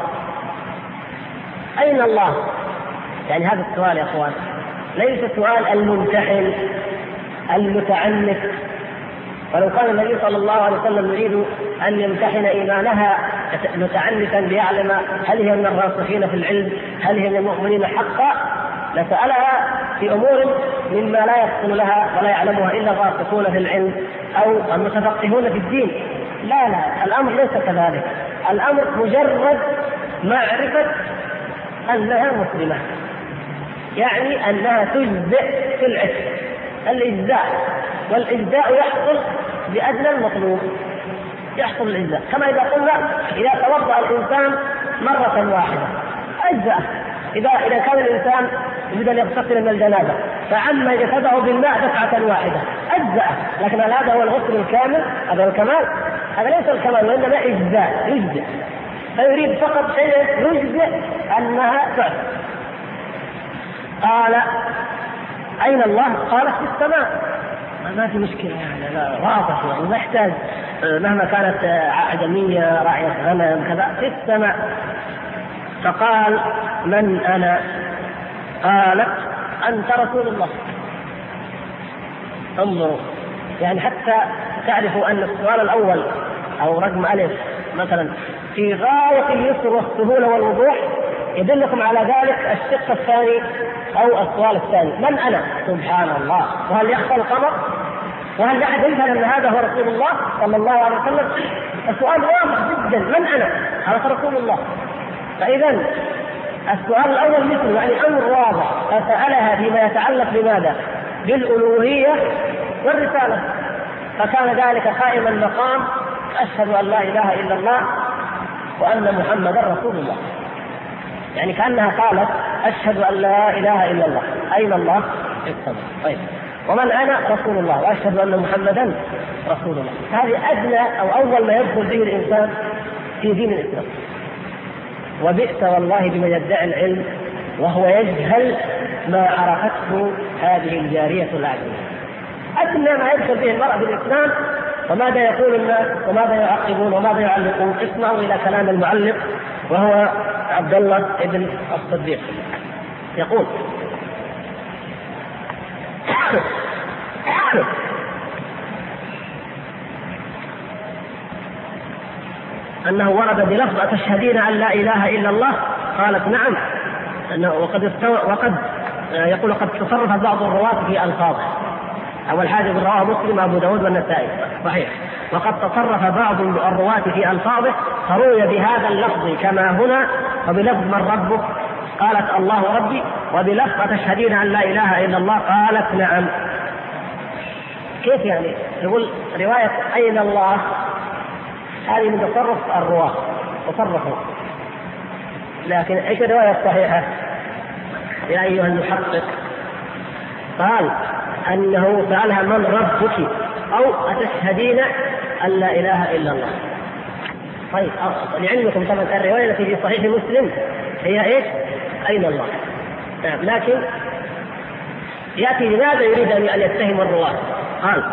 أين الله؟ يعني هذا السؤال يا أخوان ليس سؤال الممتحن المتعنت، ولو كان النبي صلى الله عليه وسلم يريد أن يمتحن إيمانها متعنتا ليعلم هل هي من الراسخين في العلم، هل هي من المؤمنين حقا، لسألها في أمور مما لا يحصل لها ولا يعلمها إلا الراسخون في العلم أو المتفقهون في الدين. لا، الأمر ليس كذلك، الأمر مجرد معرفة أنها مسلمة، يعني أنها تجزئ في العتق، الإجزاء، والإجزاء يحصل بأدنى المطلوب، يحصل الإجزاء. كما إذا قلنا إذا توضأ الإنسان مرة واحدة أجزأ، إذا كان الإنسان يريد أن يغتسل من الجنابة فعم جسده بالماء دفعة واحدة أجزأ، لكن هذا هو الغسل الكامل، هذا هو الكمال، هذا ليس الكمال وإنما إجزاء، يجزئ، فيريد فقط شيء يجزئ أنها تعرف. قال: أين الله؟ قالت: في السماء. ما في مشكلة يعني، لا واضح يعني، ما يحتاج مهما كانت أعجمية راعية غنم كذا، في السماء. فقال: من أنا؟ قالت: أنت رسول الله. انظروا، يعني حتى تعرفوا أن السؤال الأول أو رقم ألف مثلا في غاية اليسر والسهولة والوضوح، يدلكم على ذلك الشق الثاني أو السؤال الثاني: من أنا؟ سبحان الله، وهل يخفى القمر؟ وهل أحد يفهم أن هذا هو رسول الله صلى الله عليه وسلم؟ السؤال واضح جدا: من أنا؟ هذا رسول الله. فإذا السؤال الأول مثل يعني أمر واضح، فسألها فيما يتعلق بماذا؟ بالألوهية والرسالة، فكان ذلك قائما مقام أشهد أن لا إله إلا الله وأن محمدا رسول الله. يعني كأنها قالت: أشهد أن لا إله إلا الله. أين الله؟ في السماء. طيب، ومن أنا؟ رسول الله، وأشهد أن محمدا رسول الله. هذه أدنى أو أول ما يدخل به الإنسان في دين الإسلام. وبئس والله بمن يدعي العلم وهو يجهل ما عرفته هذه الجارية الأعجمية. أدنى ما يدخل به المرء في الإسلام وماذا يقول الناس وماذا يعقبون وماذا يعلقون. اسمعوا إلى كلام المعلق وهو عبد الله ابن الصديق، يقول: أنه ورد بلفظ أتشهدين أن لا إله إلا الله؟ قالت نعم. وقد يقول قد تصرف بعض الرواة في ألفاظه. أول حاجة رواه مسلم أبو داود والنسائي صحيح. وقد تصرف بعض الرواة في ألفاظه فروي بهذا اللفظ كما هنا، وبلفظ من ربك؟ قالت الله ربي. وبلفظ أتشهدين أن لا إله إلا الله؟ قالت نعم. كيف يعني؟ يقول رواية أين الله هذه من تصرف الرواة تصرفوا، لكن ايش الرواية الصحيحة يا أيها المحقق؟ قال أنه سألها من ربك أو أتشهدين أن لا إله إلا الله. طيب لعلمكم طبعا الرواية التي في صحيح مسلم هي إيش؟ أين الله. لكن يأتي لماذا يريد أن يتهم الرواة؟ قال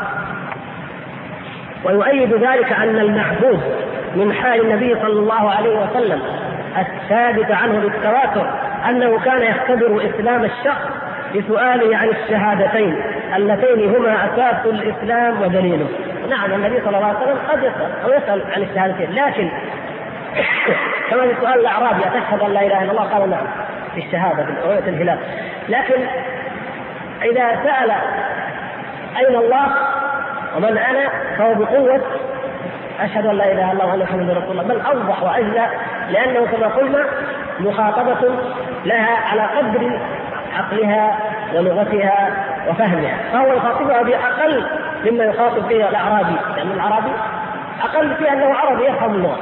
ويؤيد ذلك أن المعبود من حال النبي صلى الله عليه وسلم الثابت عنه بالتواتر أنه كان يختبر إسلام الشخص بسؤاله عن الشهادتين اللتين هما أساس الإسلام ودليله. نعم النبي صلى الله عليه وسلم قد يسأل عن الشهادتين، لكن كما في سؤال الأعرابي أتشهد أن لا إله إلا الله؟ قال نعم في الشهادة في رؤية الهلال. لكن إذا سأل أين الله ومن أنا فهو بقوة أشهد أن لا إله إلا الله وأن محمدا رسول الله، بل أوضح وأجزى، لأنه كما قلنا مخاطبة لها على قدر عقلها ولغتها وفهمها، فهو يخاطبها بأقل مما يخاطب به الأعرابي، لأن الأعرابي أقل في أنه عربي يفهم اللغة.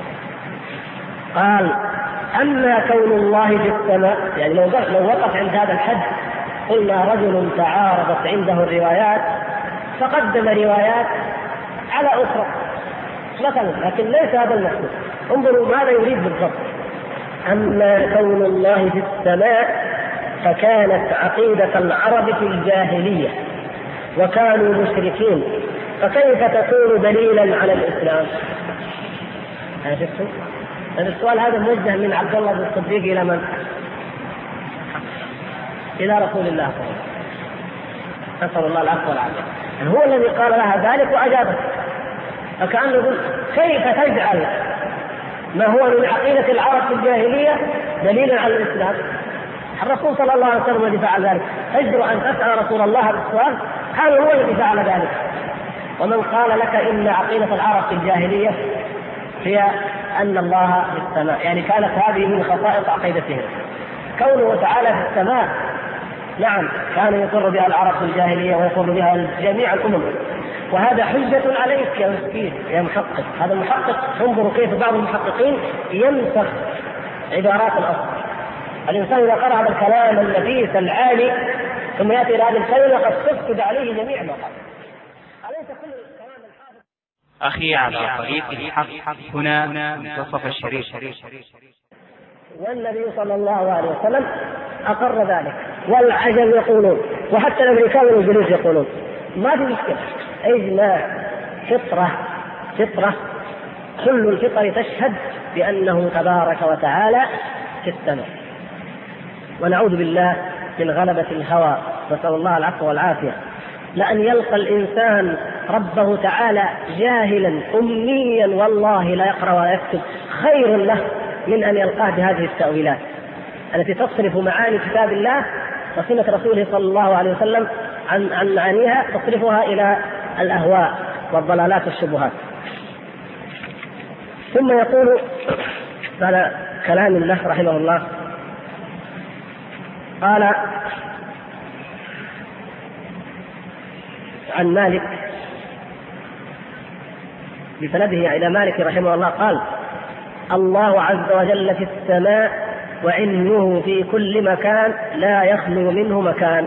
قال أما كون الله في السماء، يعني لو وقف عند هذا الحد قلنا رجل تعارضت عنده الروايات فقدم روايات على أخرى مثلا، لكن ليس هذا المقصود. انظروا ماذا يريد بالضبط. أما كون الله في السماء فكانت عقيدة العرب في الجاهلية وكانوا مشركين، فكيف تكون دليلا على الإسلام؟ هذا السؤال هذا موجه من عبد الله بن الصديق إلى من؟ إلى رسول الله صلى الله عليه وسلم، نسأل الله العفو والعافية. هو الذي قال لها ذلك وأجابت، فكأنه يقول كيف تجعل ما هو من عقيدة العرب في الجاهلية دليلا على الإسلام؟ الرسول صلى الله عليه وسلم الذي فعل ذلك، تجرؤ أن تسأل رسول الله بالسؤال؟ هذا هو الذي فعل ذلك. ومن قال لك إن عقيدة العرب في الجاهلية هي أن الله في السماء، يعني كانت هذه من خصائص عقيدتهم كونه تعالى في السماء. نعم كان يقر بها العرب في الجاهلية ويقر بها جميع الأمم، وهذا حجة عليك يا مسكين يا محقق. هذا المحقق انظروا كيف بعض المحققين ينسخ عبارات الأصل. الإنسان إذا قرأ هذا الكلام النفيس العالي ثم يأتي إلى هذه الكلمة قد تفسد عليه جميع ما قال. أليس كل الكلام الحافظ أخي على طريق الحق هنا منتصف الشريف. والنبي صلى الله عليه وسلم أقر ذلك، والعجم يقولون، وحتى الأمريكان والإنجليز يقولون ما في مشكلة، إجماع فطرة كل الفطر تشهد بأنه تبارك وتعالى في السماء. ونعوذ بالله من غلبة الهوى، نسأل الله العفو والعافية. لأن يلقى الإنسان ربه تعالى جاهلا أميا والله لا يقرأ ولا يكتب خير له من أن يلقاه بهذه التأويلات التي تصرف معاني كتاب الله وسنة رسوله صلى الله عليه وسلم عن معانيها، تصرفها إلى الأهواء والضلالات والشبهات. ثم يقول على كلام الله رحمه الله، قال عن مالك بسنده إلى مالك رحمه الله قال الله عز وجل في السماء وعلمه في كل مكان لا يخلو منه مكان.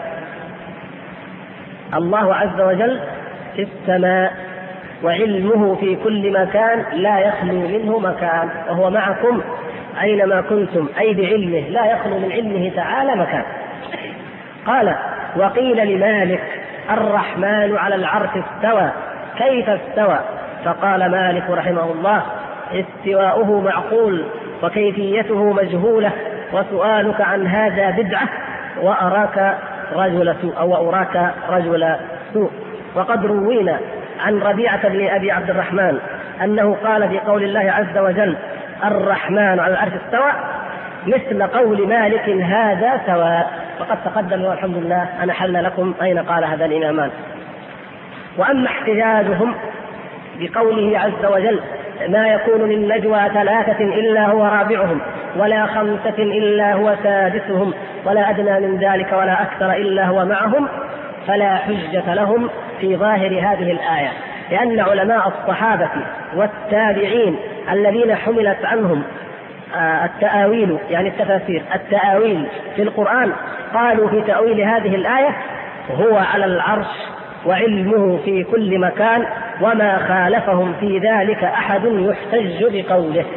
الله عز وجل في السماء وعلمه في كل مكان لا يخلو منه مكان، وهو معكم أينما كنتم، أي بعلمه لا يخلو من علمه تعالى مكان. قال وقيل لمالك الرحمن على العرش استوى، كيف استوى؟ فقال مالك رحمه الله استواؤه معقول وكيفيته مجهولة، وسؤالك عن هذا بدعة وأراك رجل سوء أو أراك رجل سوء. وقد روينا عن ربيعة بن أبي عبد الرحمن أنه قال في قول الله عز وجل الرحمن على العرش استوى مثل قول مالك هذا سواء، فقد تقدم والحمد لله أنا حل لكم أين قال هذا الإمامان. وأما احتجاجهم بقوله عز وجل ما يكون من نجوى ثلاثة إلا هو رابعهم ولا خمسة إلا هو سادسهم ولا أدنى من ذلك ولا أكثر إلا هو معهم، فلا حجة لهم في ظاهر هذه الآية، لأن علماء الصحابة والتابعين الذين حملت عنهم التآويل يعني التفاسير التآويل في القرآن قالوا في تأويل هذه الآية هو على العرش وعلمه في كل مكان وما خالفهم في ذلك أحد يحتج بقوله.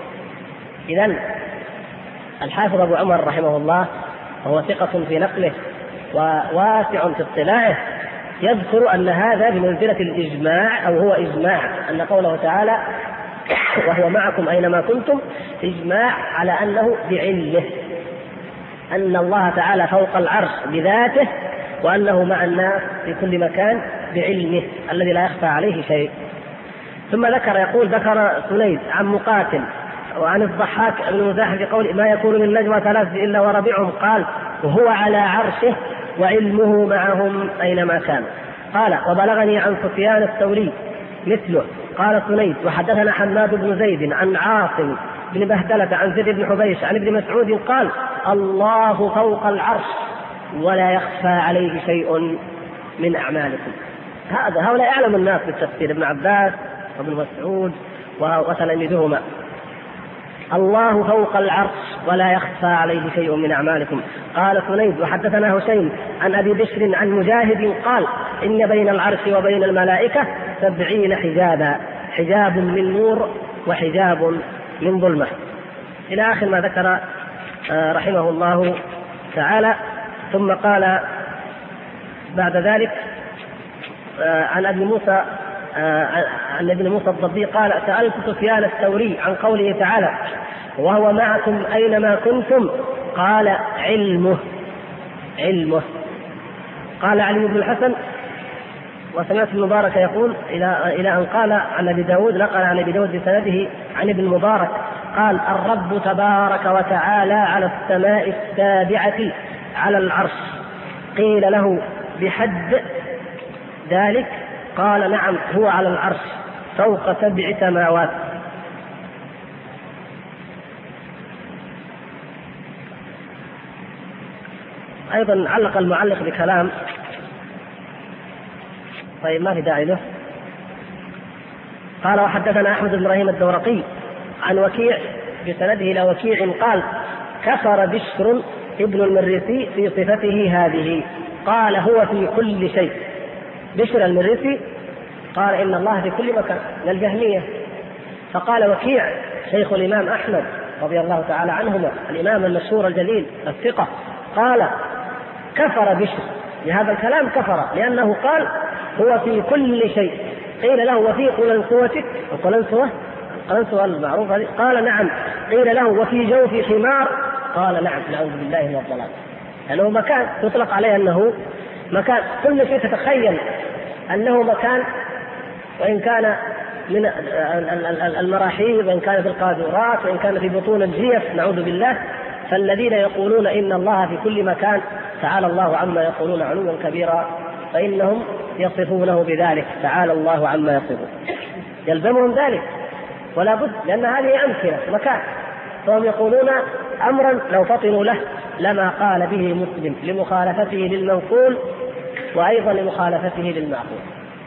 إذن الحافظ أبو عمر رحمه الله وهو ثقة في نقله وواسع في اطلاعه يذكر أن هذا بمنزلة الإجماع أو هو إجماع، أن قوله تعالى وهو معكم أينما كنتم إجماع على أنه بعلمه، أن الله تعالى فوق العرش بذاته وأنه مع الناس في كل مكان بعلمه الذي لا يخفى عليه شيء. ثم ذكر سنيد عن مقاتل وعن الضحاك بن مزاحم في قول ما يكون من نجوى ثلاثة إلا وربيعهم قال وهو على عرشه وعلمه معهم أينما كان. قال وبلغني عن سفيان الثوري مثله. قال سنيد وحدثنا حماد بن زيد عن عاصم بن بهدلة عن زيد بن حبيش عن ابن مسعود قال الله فوق العرش ولا يخفى عليه شيء من أعمالكم. هؤلاء يعلم الناس بالتفسير، ابن عباس وابن مسعود وتلاميذهما. الله فوق العرش ولا يخفى عليه شيء من أعمالكم. قال سنيد وحدثنا هشيم عن أبي بشر عن مجاهد قال إن بين العرش وبين الملائكة 70 حجابا، حجاب من نور وحجاب من ظلمة، إلى آخر ما ذكر رحمه الله تعالى. ثم قال بعد ذلك عن ابن موسى الضبي قال سألت سفيان الثوري عن قوله تعالى وهو معكم أينما كنتم قال علمه. قال علي بن الحسن وسمعت المبارك يقول إلى أن قال عن أبي داود، نقل عن أبي داود بسنده عن ابن المبارك قال الرب تبارك وتعالى على السماء السابعة على العرش. قيل له بحد ذلك قال نعم هو على العرش فوق 7 سماوات. أيضا علق المعلق بكلام طيب ما في داعي له. قال وحدثنا أحمد بن إبراهيم الدورقي عن وكيع بسنده إلى وكيع قال كفر بشر ابن المريسي في صفته هذه، قال هو في كل شيء. بشر المريسي قال إن الله في كل مكان من الجهمية. فقال وكيع شيخ الإمام أحمد رضي الله تعالى عنهما الإمام المشهور الجليل الثقة قال كفر بشر بهذا الكلام، كفر لأنه قال هو في كل شيء. قيل له وفي قلنسوتك، القلنسوة المعروفة قال نعم. قيل له وفي جوف حمار قال نعم نعوذ بالله من الضلال. لأنه مكان تطلق عليه أنه مكان، كل شيء تتخيل أنه مكان، وإن كان من المراحيض وإن كان في القاذورات وإن كان في بطون الجيف نعوذ بالله. فالذين يقولون إن الله في كل مكان تعالى الله عما يقولون علوا كبيرا، فإنهم يصفونه بذلك تعالى الله عما يصفون، يلزمهم ذلك ولا بد، لأن هذه أمثلة مكان. فهم يقولون أمرا لو فطنوا له لما قال به مسلم لمخالفته للمنقول وأيضا لمخالفته للمعقول.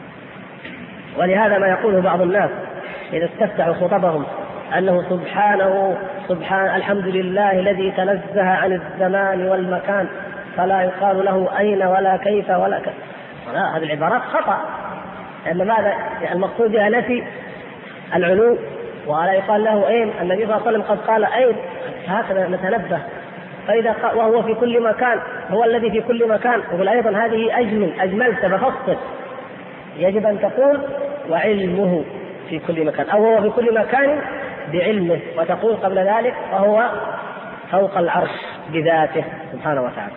ولهذا ما يقوله بعض الناس إذا استفتحوا خطبهم أنه سبحان الحمد لله الذي تنزه عن الزمان والمكان فلا يقال له أين ولا كيف ولا لا، هذه العبارات خطأ. لأن ماذا المقصود بها نفي العلو، ولا يقال له أين. النبي صلى الله عليه وسلم قد قال أين، هكذا نتنبه. فإذا وهو في كل مكان، هو الذي في كل مكان. يقول أيضا هذه أجملت بفصل، يجب أن تقول وعلمه في كل مكان، أو هو في كل مكان بعلمه، وتقول قبل ذلك وهو فوق العرش بذاته سبحانه وتعالى.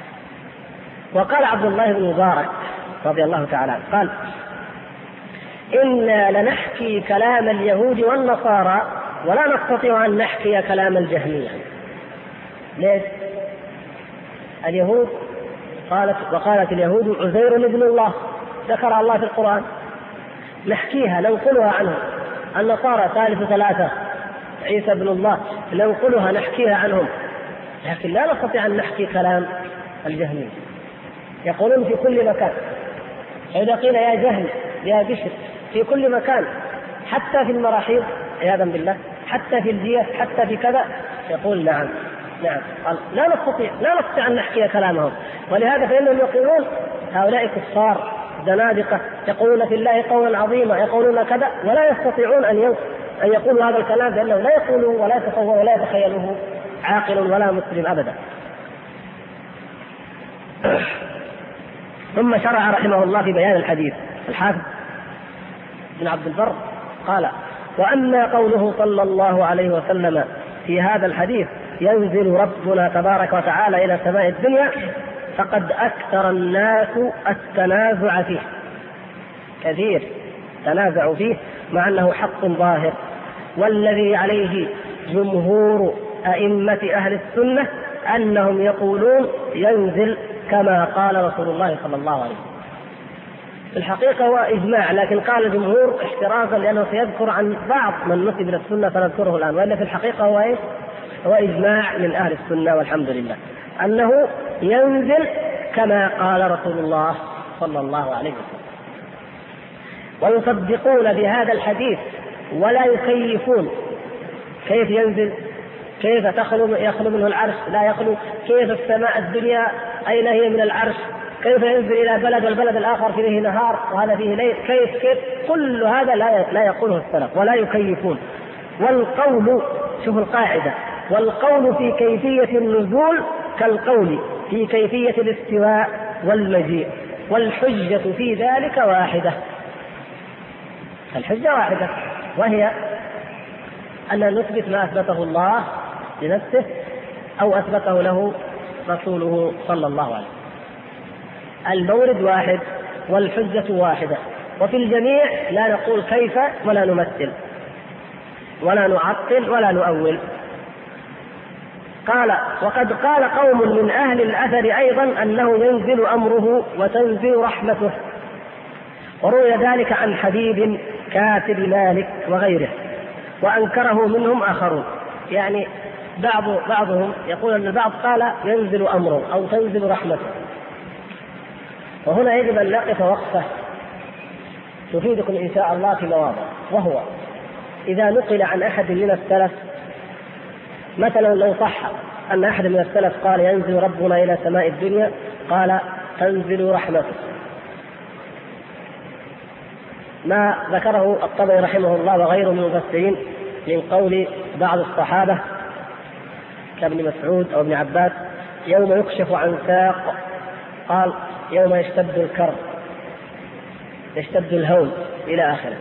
وقال عبد الله بن مبارك رضي الله تعالى قال إنا لنحكي كلام اليهود والنصارى ولا نستطيع أن نحكي كلام الجهمية. ليش؟ اليهود وقالت اليهود عزير ابن الله، ذكر الله في القرآن، نحكيها ننقلها عنهم. النصارى ثالث ثلاثة، عيسى ابن الله، ننقلها نحكيها عنهم، لكن لا نستطيع أن نحكي كلام الجهمية. يقولون في كل مكان، إذا قيل يا جهل يا بشر في كل مكان، حتى في المراحيض عياذا بالله، حتى في الجيش، حتى في كذا، يقول نعم نعم. لا نستطيع أن نحكي كلامهم. ولهذا فإنهم يقولون هؤلاء كفار زنادقة يقولون في الله قولا عظيما، يقولون كذا، ولا يستطيعون أن يقولوا هذا الكلام، لأنه لا يقولوه ولا يتصور ولا يتخيله عاقل ولا مسلم أبدا. ثم شرع رحمه الله في بيان الحديث. الحافظ بن عبد البر قال: وأما قوله صلى الله عليه وسلم في هذا الحديث ينزل ربنا تبارك وتعالى إلى سماء الدنيا، فقد أكثر الناس التنازع فيه، كثير تنازعوا فيه، مع أنه حق ظاهر. والذي عليه جمهور أئمة أهل السنة أنهم يقولون ينزل كما قال رسول الله صلى الله عليه وسلم. في الحقيقة هو إجماع، لكن قال الجمهور احترازا لأنه سيذكر عن بعض من نسب إلى السنة فنذكره الآن، وإلا في الحقيقة هو إجماع من أهل السنة والحمد لله أنه ينزل كما قال رسول الله صلى الله عليه وسلم. ويصدقون بهذا الحديث ولا يكيفون كيف ينزل، كيف يخلو منه العرش، لا يخلو، كيف السماء الدنيا أين هي من العرش، كيف ينزل إلى بلد والبلد الآخر فيه نهار وهذا فيه ليل، كيف كل هذا لا يقوله السلف ولا يكيفون. والقول، شوف القاعدة، والقول في كيفية النزول كالقول في كيفية الاستواء والمجيء، والحجة في ذلك واحدة. الحجة واحدة، وهي أن نثبت ما أثبته الله لنفسه أو أثبته له رسوله صلى الله عليه وسلم. المورد واحد والحجة واحدة، وفي الجميع لا نقول كيف ولا نمثل ولا نعطل ولا نؤول. قال: وقد قال قوم من أهل الأثر أيضا أنه ينزل أمره وتنزل رحمته، وروي ذلك عن حبيب كاتب مالك وغيره، وأنكره منهم آخرون. يعني بعضهم يقول أن البعض قال ينزل أمره أو تنزل رحمته. وهنا يجب أن نقف وقفة تفيدكم إن شاء الله في مواضع، وهو إذا نقل عن أحد من السلف، مثلا لو صح أن أحد من السلف قال ينزل ربنا إلى سماء الدنيا، قال تنزل رحمته، ما ذكره الطبري رحمه الله وغيره من المفسرين من قول بعض الصحابة كابن مسعود أو ابن عباس: يوم يكشف عن ساق، قال يوم يشتد الكرب، يشتد الهول إلى آخره.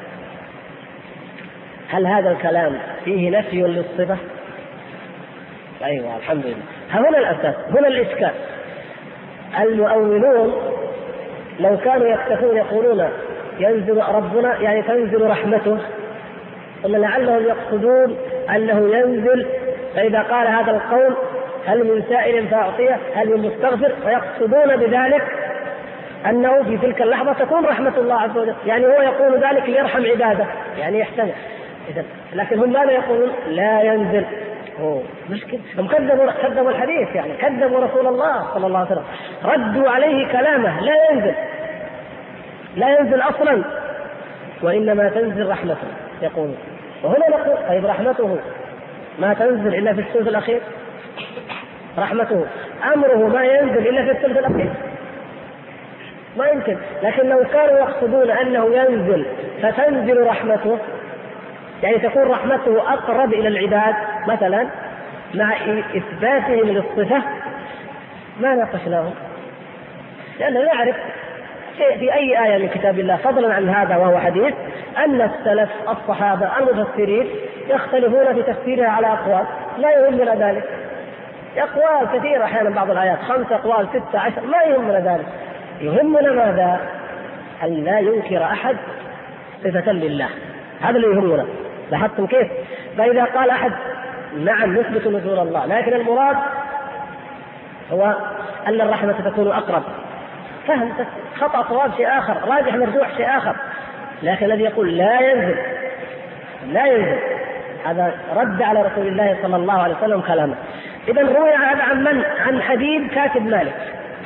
هل هذا الكلام فيه نفي للصفة؟ أيوة الحمد لله. هنا الأساس، هنا الإشكال. المؤولون لو كانوا يكتفون يقولون ينزل ربنا يعني تنزل رحمته، قلنا لعلهم يقصدون أنه ينزل، فإذا قال هذا القول هل من سائل فأعطيه، هل من مستغفر، ويقصدون بذلك أنه في تلك اللحظة تكون رحمة الله عز وجل، يعني هو يقول ذلك ليرحم عباده، يعني يحتمل. لكن هم ماذا يقولون؟ لا ينزل. مشكلة، هم كذبوا الحديث، يعني كذبوا رسول الله صلى الله عليه وسلم، ردوا عليه كلامه، لا ينزل أصلا، وإنما تنزل رحمته يقولون. وهنا نقول طيب رحمته ما تنزل إلا في الثلث الأخير، رحمته أمره ما ينزل إلا في الثلث الأخير، ما يمكن. لكن لو كانوا يقصدون أنه ينزل فتنزل رحمته، يعني تكون رحمته أقرب إلى العباد مثلا، مع إثباتهم للصفة ما ناقشناهم، لأننا نعرف في أي آية من كتاب الله فضلا عن هذا وهو حديث أن السلف الصحابة المفسرين يختلفون في تفسيرها على أقوال، لا يهمنا ذلك، أقوال كثيرة أحيانا، بعض الآيات 5 أقوال 16، ما يهمنا ذلك. يهمنا ماذا؟ أن لا ينكر أحد صفة لله. هذا اللي يهمنا. لاحظتم كيف؟ فإذا قال أحد نعم نثبت نزول الله، لكن المراد هو أن الرحمة تكون أقرب، فهم خطأ صواب شيء آخر، راجح مرجوح شيء آخر. لكن الذي يقول لا ينزل هذا رد على رسول الله صلى الله عليه وسلم كلامه. إذا روي هذا عن من؟ عن حبيب كاتب مالك.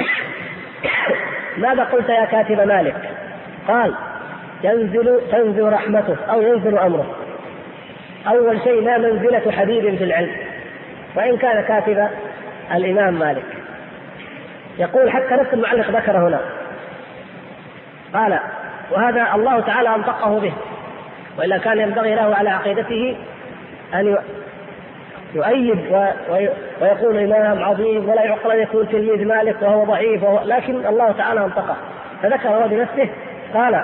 ماذا قلت يا كاتب مالك؟ قال تنزل رحمته أو ينزل أمره. أول شيء لا منزلة حبيب في العلم وإن كان كاتب الإمام مالك. يقول حتى نفس المعلق ذكر هنا، قال وهذا الله تعالى أنطقه به، وإلا كان ينبغي له على عقيدته أن يؤيد ويقول إمام عظيم ولا يعقل أن يكون تلميذ مالك وهو ضعيف لكن الله تعالى أنطقه. فذكر هو بنفسه قال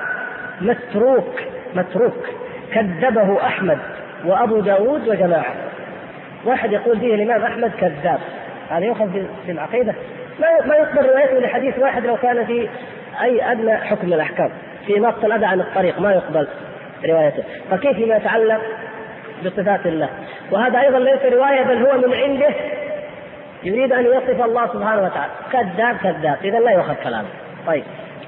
متروك كذبه أحمد وأبو داود وجماعة. واحد يقول فيه الإمام أحمد كذاب، هذا يؤخذ في العقيدة؟ ما يقبل روايته لحديث واحد لو كان في أي أدنى حكم من الأحكام، في نص الأذى عن الطريق ما يقبل روايته، فكيف ما يتعلق بصفات الله؟ وهذا أيضا ليس رواية بل هو من عنده يريد أن يصف الله سبحانه وتعالى كذاب، إذا لا يؤخذ كلامه. طيب،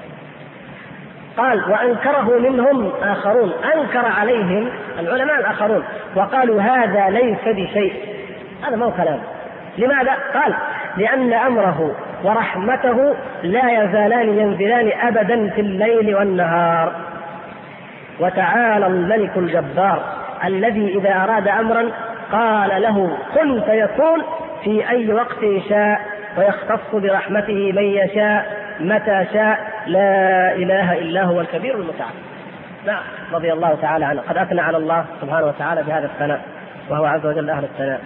قال وأنكره منهم آخرون، أنكر عليهم العلماء الآخرون وقالوا هذا ليس بشيء، هذا ما هو كلام. لماذا؟ قال لأن أمره ورحمته لا يزالان ينزلان أبدا في الليل والنهار. وتعالى الملك الجبار الذي إذا أراد أمرا قال له كن فيكون في أي وقت شاء، ويختص برحمته من يشاء متى شاء، لا إله إلا هو الكبير المتعال. نعم، رضي الله تعالى عنه، قد أثنى على الله سبحانه وتعالى بهذا الثناء، وهو عز وجل أهل الثناء.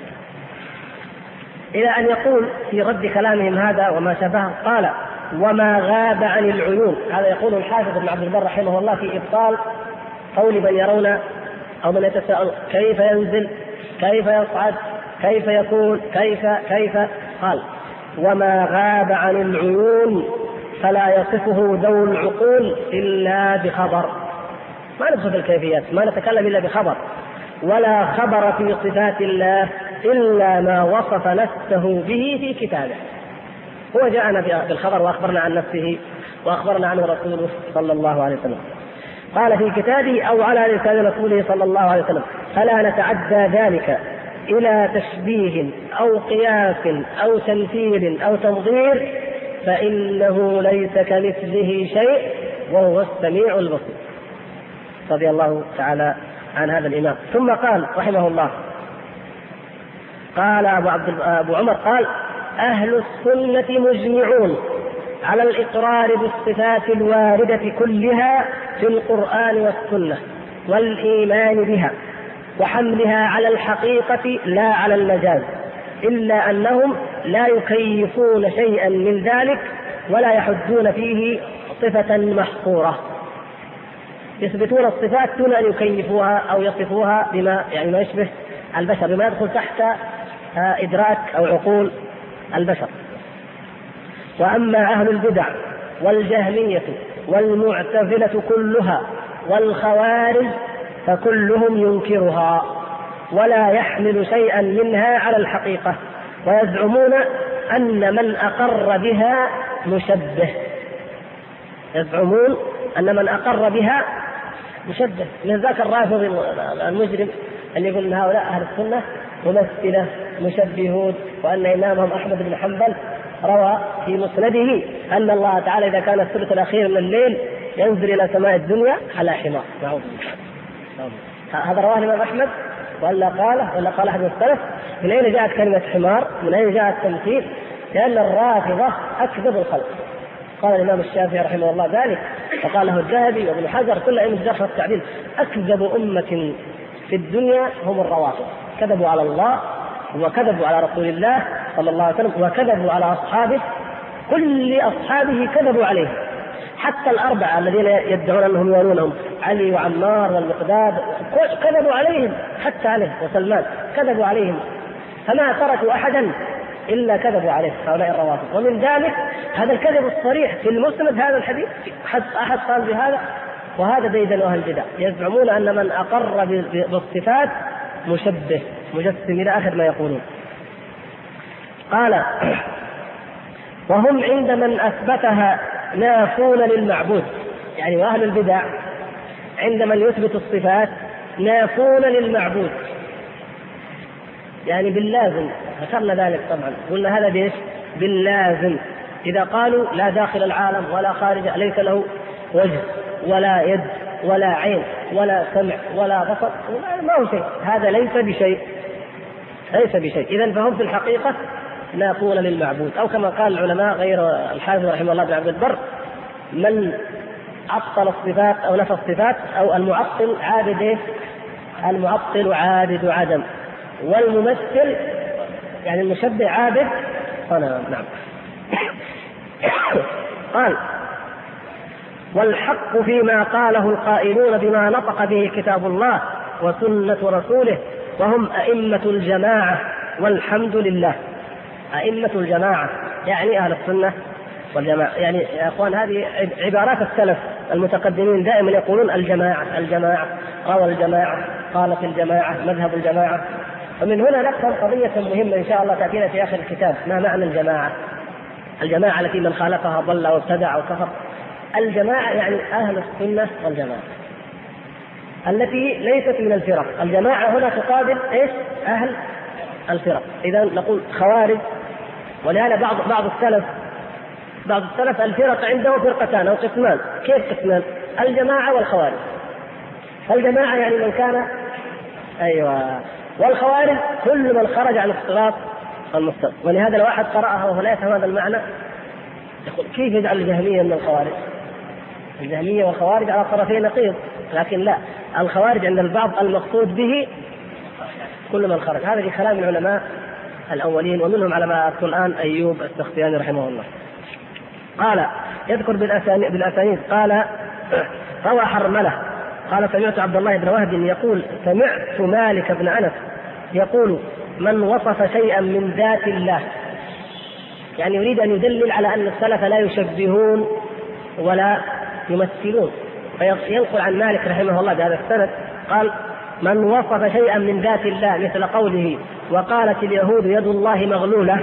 إلى أن يقول في رد كلامهم هذا وما شابهه، قال وما غاب عن العيون. هذا يقول الحافظ ابن عبد البر رحمه الله في إبطال قول من يرون أو من يتساءل كيف ينزل، كيف يصعد، كيف يكون، كيف. قال وما غاب عن العيون فلا يصفه ذو العقول إلا بخبر. ما ندخل في الكيفيات، ما نتكلم إلا بخبر. ولا خبر في صفات الله إلا ما وصف نفسه به في كتابه. هو جاءنا بالخبر وأخبرنا عن نفسه وأخبرنا عنه رسوله صلى الله عليه وسلم. قال في كتابه أو على لسان رسوله صلى الله عليه وسلم، فلا نتعدى ذلك إلى تشبيه أو قياس أو تمثيل أو تنظير، فإنه ليس كمثله شيء وهو السميع البصير. رضي الله تعالى عن هذا الإمام. ثم قال رحمه الله، قال أبو عمر قال أهل السنة مجمعون على الإقرار بالصفات الواردة كلها في القرآن والسنة والإيمان بها وحملها على الحقيقة لا على المجاز، إلا أنهم لا يكيفون شيئا من ذلك ولا يحدون فيه صفة محصورة. يثبتون الصفات دون أن يكيفوها أو يصفوها بما يعني ما يشبه البشر، بما يدخل تحت إدراك أو عقول البشر. وأما أهل البدع والجهمية والمعتزلة كلها والخوارج فكلهم ينكرها ولا يحمل شيئا منها على الحقيقة، ويزعمون أن من أقر بها مشبه. يزعمون أن من أقر بها مشبه، من ذاك الرافض المجرم اللي يقول أن هؤلاء أهل السنة ممثلة مشبهون، وأن إمامهم أحمد بن حنبل روى في مسنده أن الله تعالى إذا كان الثلث الأخير من الليل ينزل إلى سماء الدنيا على حمار. هذا رواه الإمام أحمد ولا قال أحد السلف؟ من أين جاءت كلمة حمار؟ من أين جاء التمثيل؟ لأن الرافضة أكذب الخلق. قال الإمام الشافعي رحمه الله ذلك، وقال له الذهبي وابن حجر كل أئمة الجرح والتعديل، أكذب أمة في الدنيا هم الروافض. كذبوا على الله وكذبوا على رسول الله صلى الله عليه وسلم وكذبوا على أصحابه، كل أصحابه كذبوا عليه، حتى الأربعة الذين يدعون أنهم يرونهم علي وعمار والمقداد كذبوا عليهم، حتى عليه وسلمان كذبوا عليهم، فما تركوا أحدا إلا كذبوا عليه هؤلاء الروافض. ومن ذلك هذا الكذب الصريح في المسند، هذا الحديث أحد قال بهذا وهذا ديدن أهل البدع، يزعمون أن من أقر بالصفات مشبه مجسم إلى آخر ما يقولون. قال وهم عند من أثبتها نافون للمعبود، يعني وأهل البدع عند من يثبت الصفات نافون للمعبود، يعني باللازم. ذكرنا ذلك طبعا، قلنا هذا بإيش؟ باللازم. إذا قالوا لا داخل العالم ولا خارج، ليس له وجه ولا يد ولا عين ولا سمع ولا بصر، ما هو شيء، هذا ليس بشيء، ليس بشيء. إذن فهم في الحقيقة نافون للمعبود، أو كما قال العلماء غير الحافظ رحمه الله بن عبد البر: من عطل الصفات أو نفى الصفات، أو المعطل عابد إيه؟ المعطل عابد عدم، والممثل يعني المشبه عابد صنم. نعم. قال والحق فيما قاله القائلون بما نطق به كتاب الله وسنة رسوله، وهم أئمة الجماعة والحمد لله. أئمة الجماعة يعني أهل السنة والجماعة. يعني يا أخوان هذه عبارات السلف المتقدمين، دائما يقولون الجماعة الجماعة، روى الجماعة، قالت الجماعة، مذهب الجماعة. ومن هنا نفهم قضية مهمة إن شاء الله تأتينا في آخر الكتاب: ما معنى الجماعة؟ الجماعة التي من خالفها ضل وابتدع وكفر. الجماعة يعني أهل السنة والجماعة التي ليست من الفرق. الجماعة هنا تقابل إيش؟ أهل الفرق. إذا نقول خوارج. ولهذا بعض السلف الفرق عنده فرقتان أو قسمان. كيف قسمان؟ الجماعة والخوارج. الجماعة يعني من كان والخوارج كل من خرج عن الصراط المستقيم. ولهذا لو أحد قرأها وهو لا يفهم هذا المعنى يقول: كيف يجعل الجهمية من الخوارج؟ الجهمية والخوارج على طرفين نقيض. لكن لا، الخوارج عند البعض المقصود به كل من خرج. هذا في كلام العلماء الأولين، ومنهم على ما أذكر الآن أيوب السختياني رحمه الله. قال يذكر بالأسانيد. قال روى حرملة قال: سمعت عبد الله بن وهب يقول: سمعت مالك بن أنس يقول: من وصف شيئا من ذات الله، يعني يريد أن يدلل على أن السلف لا يشبهون ولا يمثلون. فينقل عن مالك رحمه الله بهذا السند قال: من وصف شيئا من ذات الله مثل قوله: وقالت اليهود يد الله مغلولة،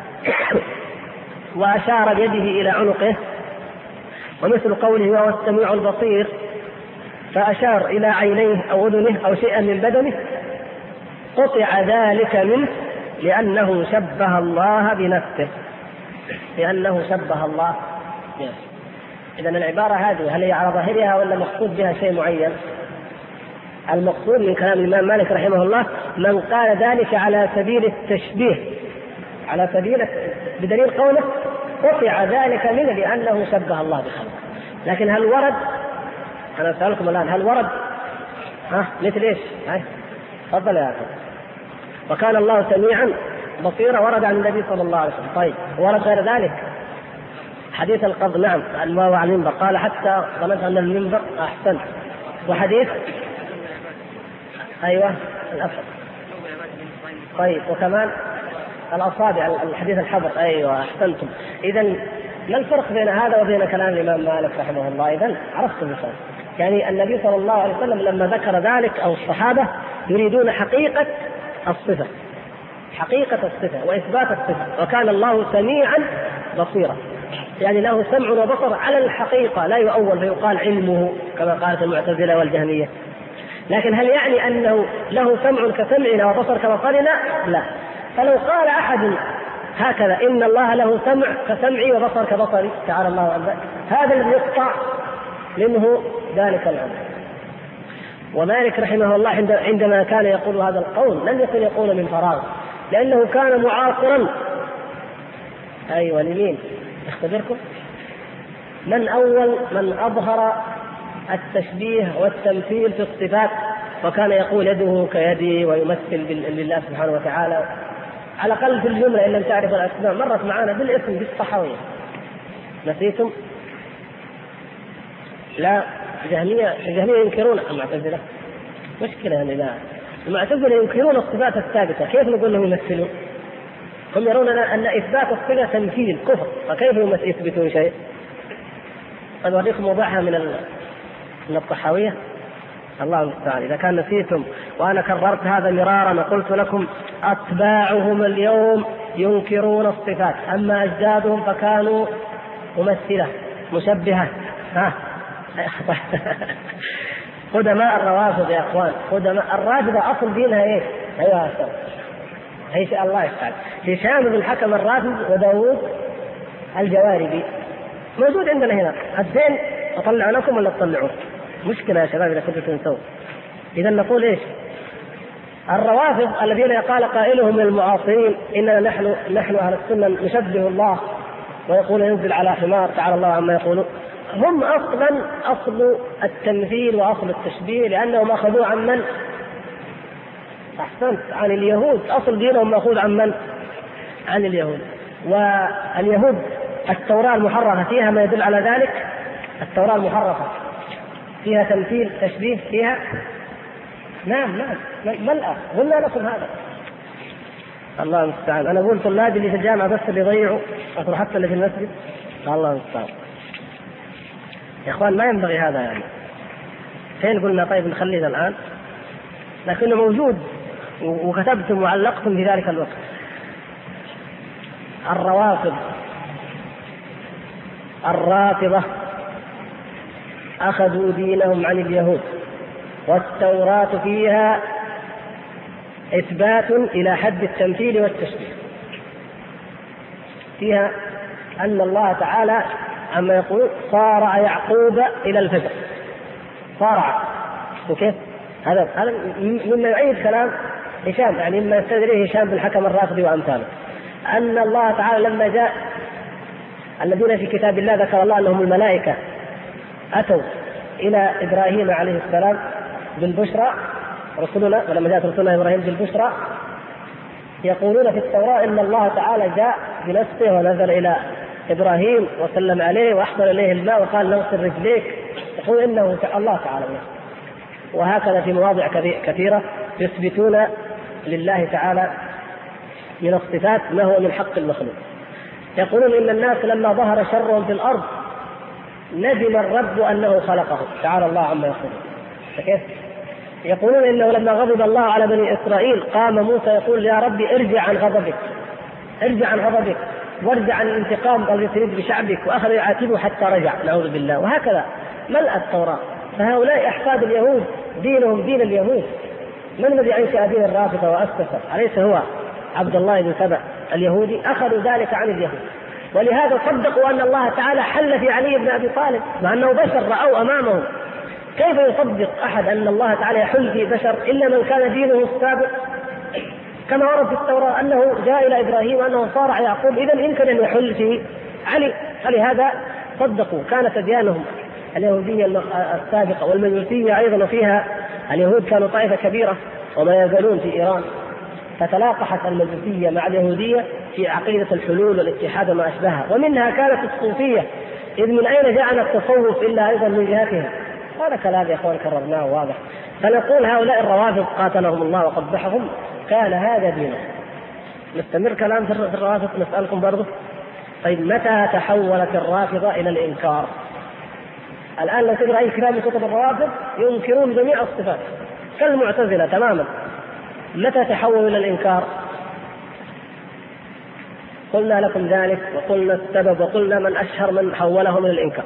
وأشار بيده إلى عنقه، ومثل قوله: وهو السميع البصير، فأشار إلى عينيه أو أذنه أو شيئا من بدنه، قطع ذلك منه لأنه شبه الله بنفسه. لأنه شبه الله بنفسه. إذن العبارة هذه هل هي على ظاهرها ولا مقصود بها شيء معين؟ المقصود من كلام الإمام مالك رحمه الله من قال ذلك على سبيل التشبيه، على سبيل بدليل قوله: قطع ذلك منه لأنه شبه الله بخلقه. لكن هل ورد؟ أنا أسألكم الآن: هل ورد مثل إيش؟ تفضل يا أخي. وكان الله سميعا بصيرا ورد عن النبي صلى الله عليه وسلم. طيب، ورد غير ذلك حديث القبض. نعم، الماء على المنبر، قال: حتى ظننت أن المنبر أحسن. وحديث الأفضل. طيب، وكمان الأصابع، الحديث الحبر. أحسنتم. إذن ما الفرق بين هذا وبين كلام الإمام مالك رحمه الله؟ إذن عرفتم مثلا، يعني النبي صلى الله عليه وسلم لما ذكر ذلك أو الصحابة يريدون حقيقة الصفة، حقيقة الصفة وإثبات الصفة. وكان الله سميعا بصيرا، يعني له سمع وبصر على الحقيقة، لا يؤول فيقال علمه كما قالت المعتزلة والجهمية. لكن هل يعني أنه له سمع كسمعنا وبصر كما قالنا؟ لا. فلو قال أحد هكذا إن الله له سمع كسمعي وبصر كبصري تعالى الله عن ذلك، هذا الذي يقطع منه ذلك الأمر. ومالك رحمه الله عندما كان يقول هذا القول لم يكن يقول من فراغ، لأنه كان معاصرا لمين؟ اختبركم من أول من أظهر التشبيه والتمثيل في الصفات، وكان يقول يده كيدي ويمثل لله سبحانه وتعالى، على الأقل في الجملة إن لم تعرف الأسماء. مرت معنا بالاسم بالصحوية، نسيتم؟ لا، الجهمية ينكرون المعتزلة. مشكلة يعني. لا، المعتزلة ينكرون الصفات الثابتة، كيف نقول لهم يمثلون؟ هم يرون أن إثبات الصفة تمثيل كفر، فكيف يثبتون شيء؟ أنا أوريكم وضعها من من الطحاوية. الله المستعان. إذا كان نسيتم وأنا كررت هذا مرارا وقلت لكم أتباعهم اليوم ينكرون الصفات، أما أجدادهم فكانوا ممثلة مشبهة. قدماء الروافض يا أخوان، قدماء الرافضة أصل دينها إيه؟ أيها هي الله يستعان. هشام بن الحكم الرافض وداوود الجواربي موجود عندنا هنا. الزين أطلع لكم ولا تطلعون؟ مشكلة يا شباب إذا كنتم تنسوا. إذا نقول إيش؟ الروافض الذين قال قائلهم من المعاصرين إننا نحن أهل السنة نشبه الله ويقول ينزل على حمار تعالى الله عما يقولون، هم أصلا أصل التمثيل وأصل التشبيه، لأنهم أخذوا عن من؟ أحسنت، عن اليهود. أصل دينهم مأخوذ عن من؟ عن اليهود. واليهود التوراة المحرفة فيها ما يدل على ذلك. التوراة المحرفة فيها تمثيل تشبيه فيها. نعم ملأ. قلنا لكم هذا. الله المستعان. أنا أقول طلابي اللي في الجامعة بس اللي يضيعوا أصبح حتى اللي في المسجد. الله المستعان يا إخوان، ما ينبغي هذا يعني. فين قلنا طيب نخليه الآن، لكنه موجود وكتبتم وعلقتم في ذلك الوقت. الروافض الرافضة أخذوا دينهم عن اليهود، والتوراة فيها إثبات إلى حد التمثيل والتشبيه. فيها أن الله تعالى عما يقول صارع يعقوب إلى الفجر. صارع وكيف؟ هذا مما يعيد كلام هشام، يعني مما يستدريه هشام بالحكم الرافضي وأمثاله، أن الله تعالى لما جاء الذين في كتاب الله ذكر الله أنهم الملائكة أتوا إلى إبراهيم عليه السلام بالبشرى، رسلنا ولما جاءت رسولنا إبراهيم بالبشرى، يقولون في التوراة إن الله تعالى جاء بنفسه ونزل إلى إبراهيم وسلم عليه وأحضر إليه الماء وقال نغسل رجليك، يقول إنه الله تعالى. وهكذا في مواضع كثيرة يثبتون لله تعالى من الصفات ما هو من حق المخلوق. يقولون إن الناس لما ظهر شرهم في الأرض ندم الرب أنه خلقه تعالى الله عما يقولون. كيف؟ يقولون إنه لما غضب الله على بني إسرائيل قام موسى يقول يا ربي ارجع عن غضبك، ارجع عن غضبك وارجع عن الانتقام الذي تريد بشعبك، وأخذ يعاتبه حتى رجع، نعوذ بالله. وهكذا ملأ التوراة. فهؤلاء أحفاد اليهود دينهم دين اليهود. من الذي أنشأ دين الرافضة وأسسه؟ أليس هو عبد الله بن سبأ اليهودي؟ أخذوا ذلك عن اليهود، ولهذا صدقوا أن الله تعالى حل في علي بن أبي طالب مع أنه بشر رأوا أمامه. كيف يصدق أحد أن الله تعالى يحل في بشر إلا من كان دينه السابق؟ كما ورد في التوراة أنه جاء إلى إبراهيم أنه صارع يعقوب، إذن يمكن أن يحل في علي. فلهذا صدقوا. كانت أديانهم اليهودية السابقة والمجوسية أيضا فيها، اليهود كانوا طائفة كبيرة وما يزالون في إيران، فتلاقحت المجوسية مع اليهودية في عقيدة الحلول والاتحاد وما أشبهها، ومنها كانت الصوفية، إذ من أين جاءنا التصوف إلا أيضا من جهتها. هذا كلام يا أخوان كررناه واضح. فنقول هؤلاء الروافض قاتلهم الله وقبحهم كان هذا دينه. نستمر كلام في الروافض. نسألكم برضه طيب متى تحولت الرافضة إلى الإنكار؟ الآن لو تقرأ أي كتاب من كتب الروافض ينكرون جميع الصفات كالمعتزلة تماما. متى تحولوا إلى الإنكار؟ قلنا لكم ذلك وقلنا السبب وقلنا من أشهر من حولهم إلى الإنكار.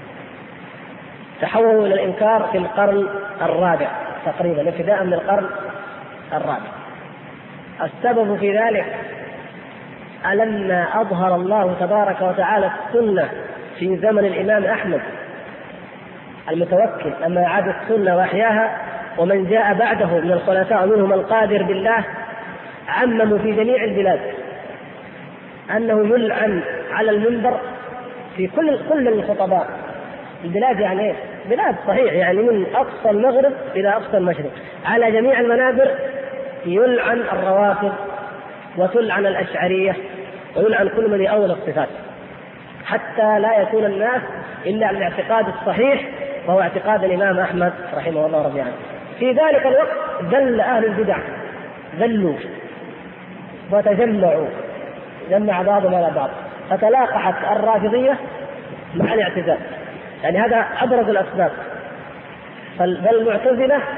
تحولوا إلى الإنكار في القرن الرابع تقريبا، ابتداء من القرن الرابع. السبب في ذلك لما أظهر الله تبارك وتعالى السنة في زمن الإمام أحمد المتوكل، لما أعاد السنة وأحياها، ومن جاء بعده من الخلفاء منهم القادر بالله عمموا في جميع البلاد أنه يلعن على المنبر في كل الخطباء. البلاد يعني إيه؟ بلاد صحيح، يعني من أقصى المغرب إلى أقصى المشرق على جميع المنابر يلعن الروافض وتلعن الأشعرية ويلعن كل من يؤول الصفات، حتى لا يكون الناس إلا على الاعتقاد الصحيح وهو اعتقاد الإمام أحمد رحمه الله رضي عنه. في ذلك الوقت ذل أهل البدع، ذلوا وتجمعوا، جمع بعضهم على بعض، فتلاقحت الرافضية مع الاعتزال. يعني هذا أبرز الأسباب. فالمعتزلة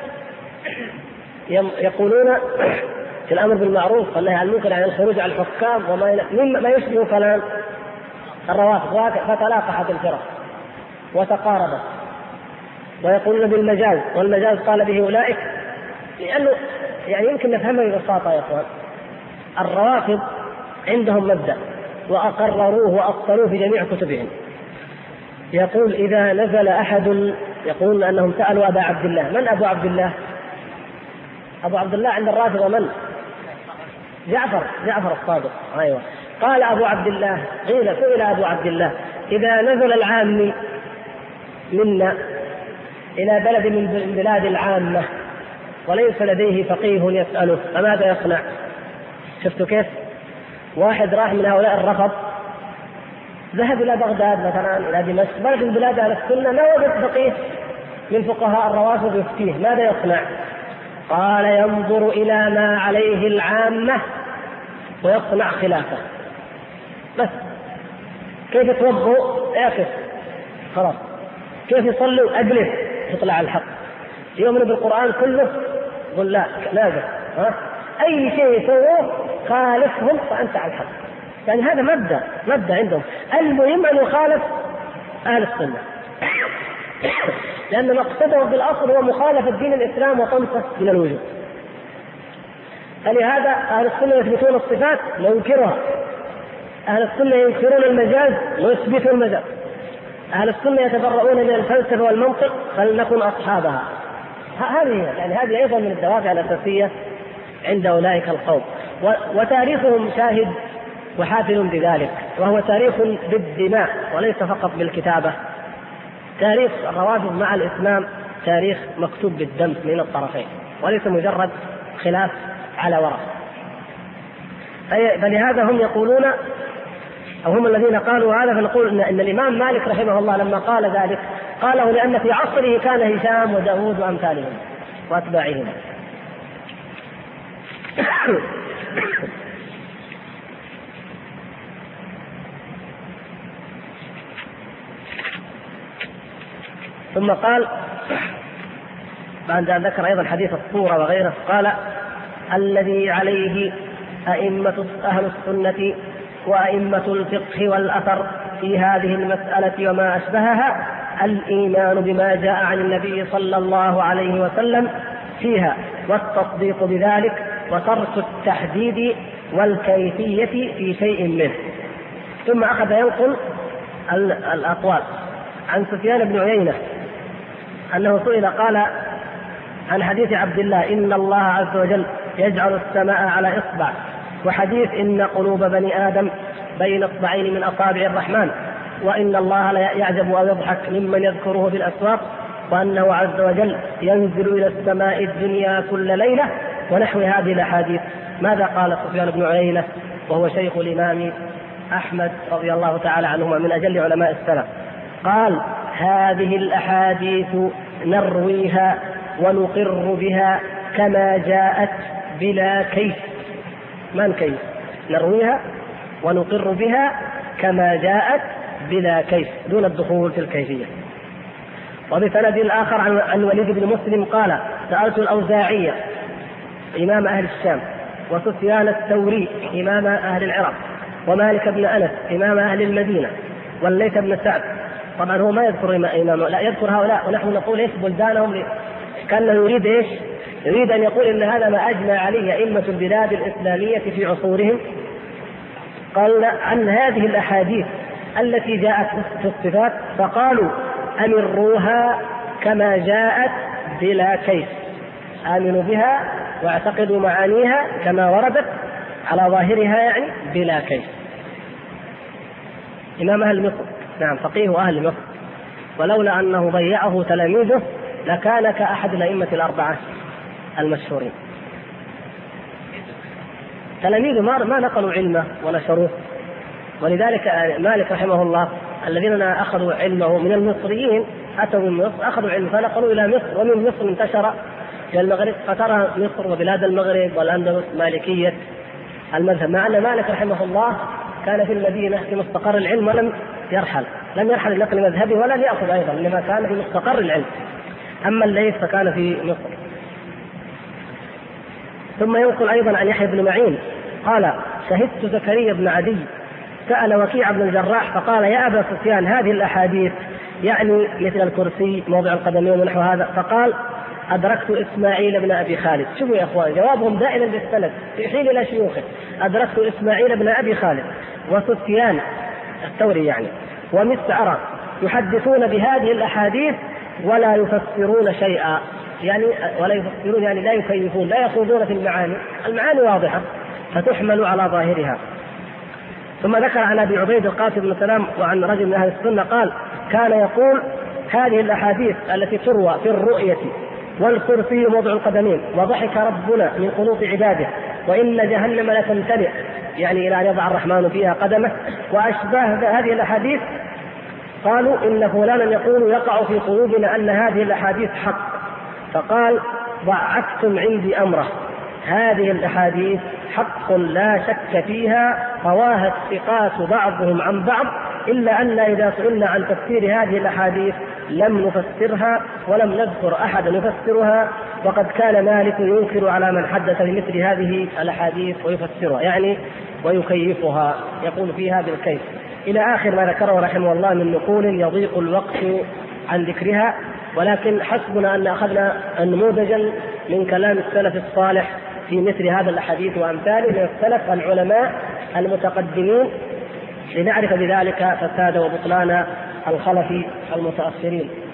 يقولون في الأمر بالمعروف والنهي عن المنكر عن الخروج على الحكام وما يشبه كلام الروافض، فتلاقحت الفرق وتقاربت، ويقولون بالمجاز، والمجاز قال به أولئك، لأنه يعني يمكن نفهمه ببساطة يا أخوان. الروافض عندهم مبدأ وأقرروه وأبطلوه في جميع كتبهم، يقول إذا نزل أحد، يقول أنهم سألوا أبا عبد الله. من أبو عبد الله؟ أبو عبد الله عند الرافضة من؟ جعفر الصادق. أيوة. قال أبو عبد الله، قيل سئل أبو عبد الله إذا نزل العامي منا إلى بلد من بلاد العامة وليس لديه فقيه يسأله فماذا يصنع؟ شفتوا كيف؟ واحد راح من هؤلاء الرفض ذهب إلى بغداد مثلا، إلى دمشق، بلد من بلاد أهل السنة، ما وجد فقيه من فقهاء الروافض يفتيه، ماذا يصنع؟ قال ينظر إلى ما عليه العامة ويصنع خلافه. بس كيف يتوضأ؟ اعكس خلاص. كيف يصلوا؟ أجلس يطلع على الحق. يؤمن بالقرآن كله؟ قل لا لازم. أي شيء يسووه خالفهم فأنت على الحق. يعني هذا مبدأ عندهم، المهم أن يخالف أهل السنة لأن مقصده بالأصل هو مخالفة دين الإسلام وطمسه من الوجود. فلهذا أهل السنة يثبتون الصفات وينكرها، أهل السنة ينكرون المجاز ويثبتون المجاز، أهل السنة يتبرؤون من الفلسفة والمنطق فلنكن أصحابها. هذه أيضا من الدوافع الأساسية عند أولئك القوم. وتاريخهم شاهد وحافل بذلك، وهو تاريخ بالدماء وليس فقط بالكتابة. تاريخ الروافض مع الإسلام تاريخ مكتوب بالدم من الطرفين، وليس مجرد خلاف على ورق. فلهذا هم يقولون، أو هم الذين قالوا هذا، فنقول إن الإمام مالك رحمه الله لما قال ذلك قاله لأن في عصره كان هشام وداود وأمثالهم وأتباعهم. ثم قال بعد أن ذكر أيضا حديث الصورة وغيره، قال الذي عليه أئمة أهل السنة وأئمة الفقه والأثر في هذه المسألة وما أشبهها الإيمان بما جاء عن النبي صلى الله عليه وسلم فيها والتصديق بذلك وترك التحديد والكيفية في شيء منه. ثم أخذ ينقل الأقوال عن سفيان بن عيينة أنه سئل قال عن حديث عبد الله إن الله عز وجل يجعل السماء على إصبع، وحديث إن قلوب بني آدم بين إصبعين من أصابع الرحمن، وإن الله لا يعجب أو يضحك ممن يذكره في الأسواق، وأنه عز وجل ينزل إلى السماء الدنيا كل ليلة، ونحو هذه الأحاديث. ماذا قال سفيان بن عيينة وهو شيخ الإمام أحمد رضي الله تعالى عنهما من أجل علماء السلف؟ قال هذه الأحاديث نرويها ونقر بها كما جاءت بلا كيف. من كيف؟ نرويها ونقر بها كما جاءت بلا كيف دون الدخول في الكيفية. وبسند الآخر عن وليد بن مسلم قال سألت الأوزاعية إمام أهل الشام، وسفيان الثوري إمام أهل العراق، ومالك بن أنس إمام أهل المدينة، والليث بن سعد. طبعا هو ما يذكر إمامه، لا يذكر هؤلاء، ونحن نقول إيش بلدانهم، كان يريد إيش؟ يريد أن يقول إن هذا ما أجمع عليه أئمة البلاد الإسلامية في عصورهم. قال عن هذه الأحاديث التي جاءت في الصفات فقالوا أمروها كما جاءت بلا كيف، آمنوا بها واعتقدوا معانيها كما وردت على ظاهرها يعني بلا كيف. إمام أهل مصر، نعم فقيه أهل مصر، ولولا أنه ضيعه تلاميذه لكان كأحد الأئمة الأربعة المشهورين. تلاميذه ما نقلوا علمه ونشروه، ولذلك مالك رحمه الله الذين أخذوا علمه من المصريين أتوا من مصر أخذوا علمه فنقلوا إلى مصر، ومن مصر انتشر إلى المغرب، فترى مصر وبلاد المغرب والأندلس مالكية المذهب، مع أن مالك رحمه الله كان في المدينة في مستقر العلم ولم يرحل لنقل مذهبه ولم يأخذ أيضا لما كان في مستقر العلم. أما الليث فكان في مصر. ثم ينقل أيضا عن يحيى بن معين قال: شهدت زكريا بن عدي سأل وكيع بن الجراح فقال: يا أبا سفيان هذه الأحاديث يعني مثل الكرسي موضع القدمين ونحو هذا، فقال: أدركت إسماعيل بن أبي خالد. شوفوا يا أخوان جوابهم دائما بالسند في حين إلى شيوخه: أدركت إسماعيل بن أبي خالد وسفيان الثوري يعني ومسعر يحدثون بهذه الأحاديث ولا يفسرون شيئا، يعني ولا يفسرون يعني لا يكيفون، لا يخوضون في المعاني واضحة فتحمل على ظاهرها. ثم ذكر عن أبي عبيد القاسم بن سلام وعن رجل من أهل السنة قال: كان يقول: هذه الأحاديث التي تروى في الرؤية والكرسي موضع القدمين وضحك ربنا من قنوط عباده وإن جهنم لتمتلئ، يعني إلى أن يضع الرحمن فيها قدمه، وأشباه هذه الأحاديث، قالوا إن فلانا يقول يقع في قلوبنا أن هذه الأحاديث حق، فقال: ضعفتم عندي أمره، هذه الأحاديث حق لا شك فيها، رواها الثقات بعضهم عن بعض، إلا أن إذا سئلنا عن تفسير هذه الأحاديث لم نفسرها ولم نذكر أحدا يفسرها، وقد كان مالك ينكر على من حدث بمثل هذه الأحاديث ويفسرها، يعني ويكيفها، يقول فيها بالكيف، إلى آخر ما ذكره رحمه الله من نقول يضيق الوقت عن ذكرها. ولكن حسبنا أن أخذنا نموذجا من كلام السلف الصالح في مثل هذا الأحاديث وأمثاله من السلف العلماء المتقدمين، لنعرف بذلك فساد وبطلان الخلف المتأخرين.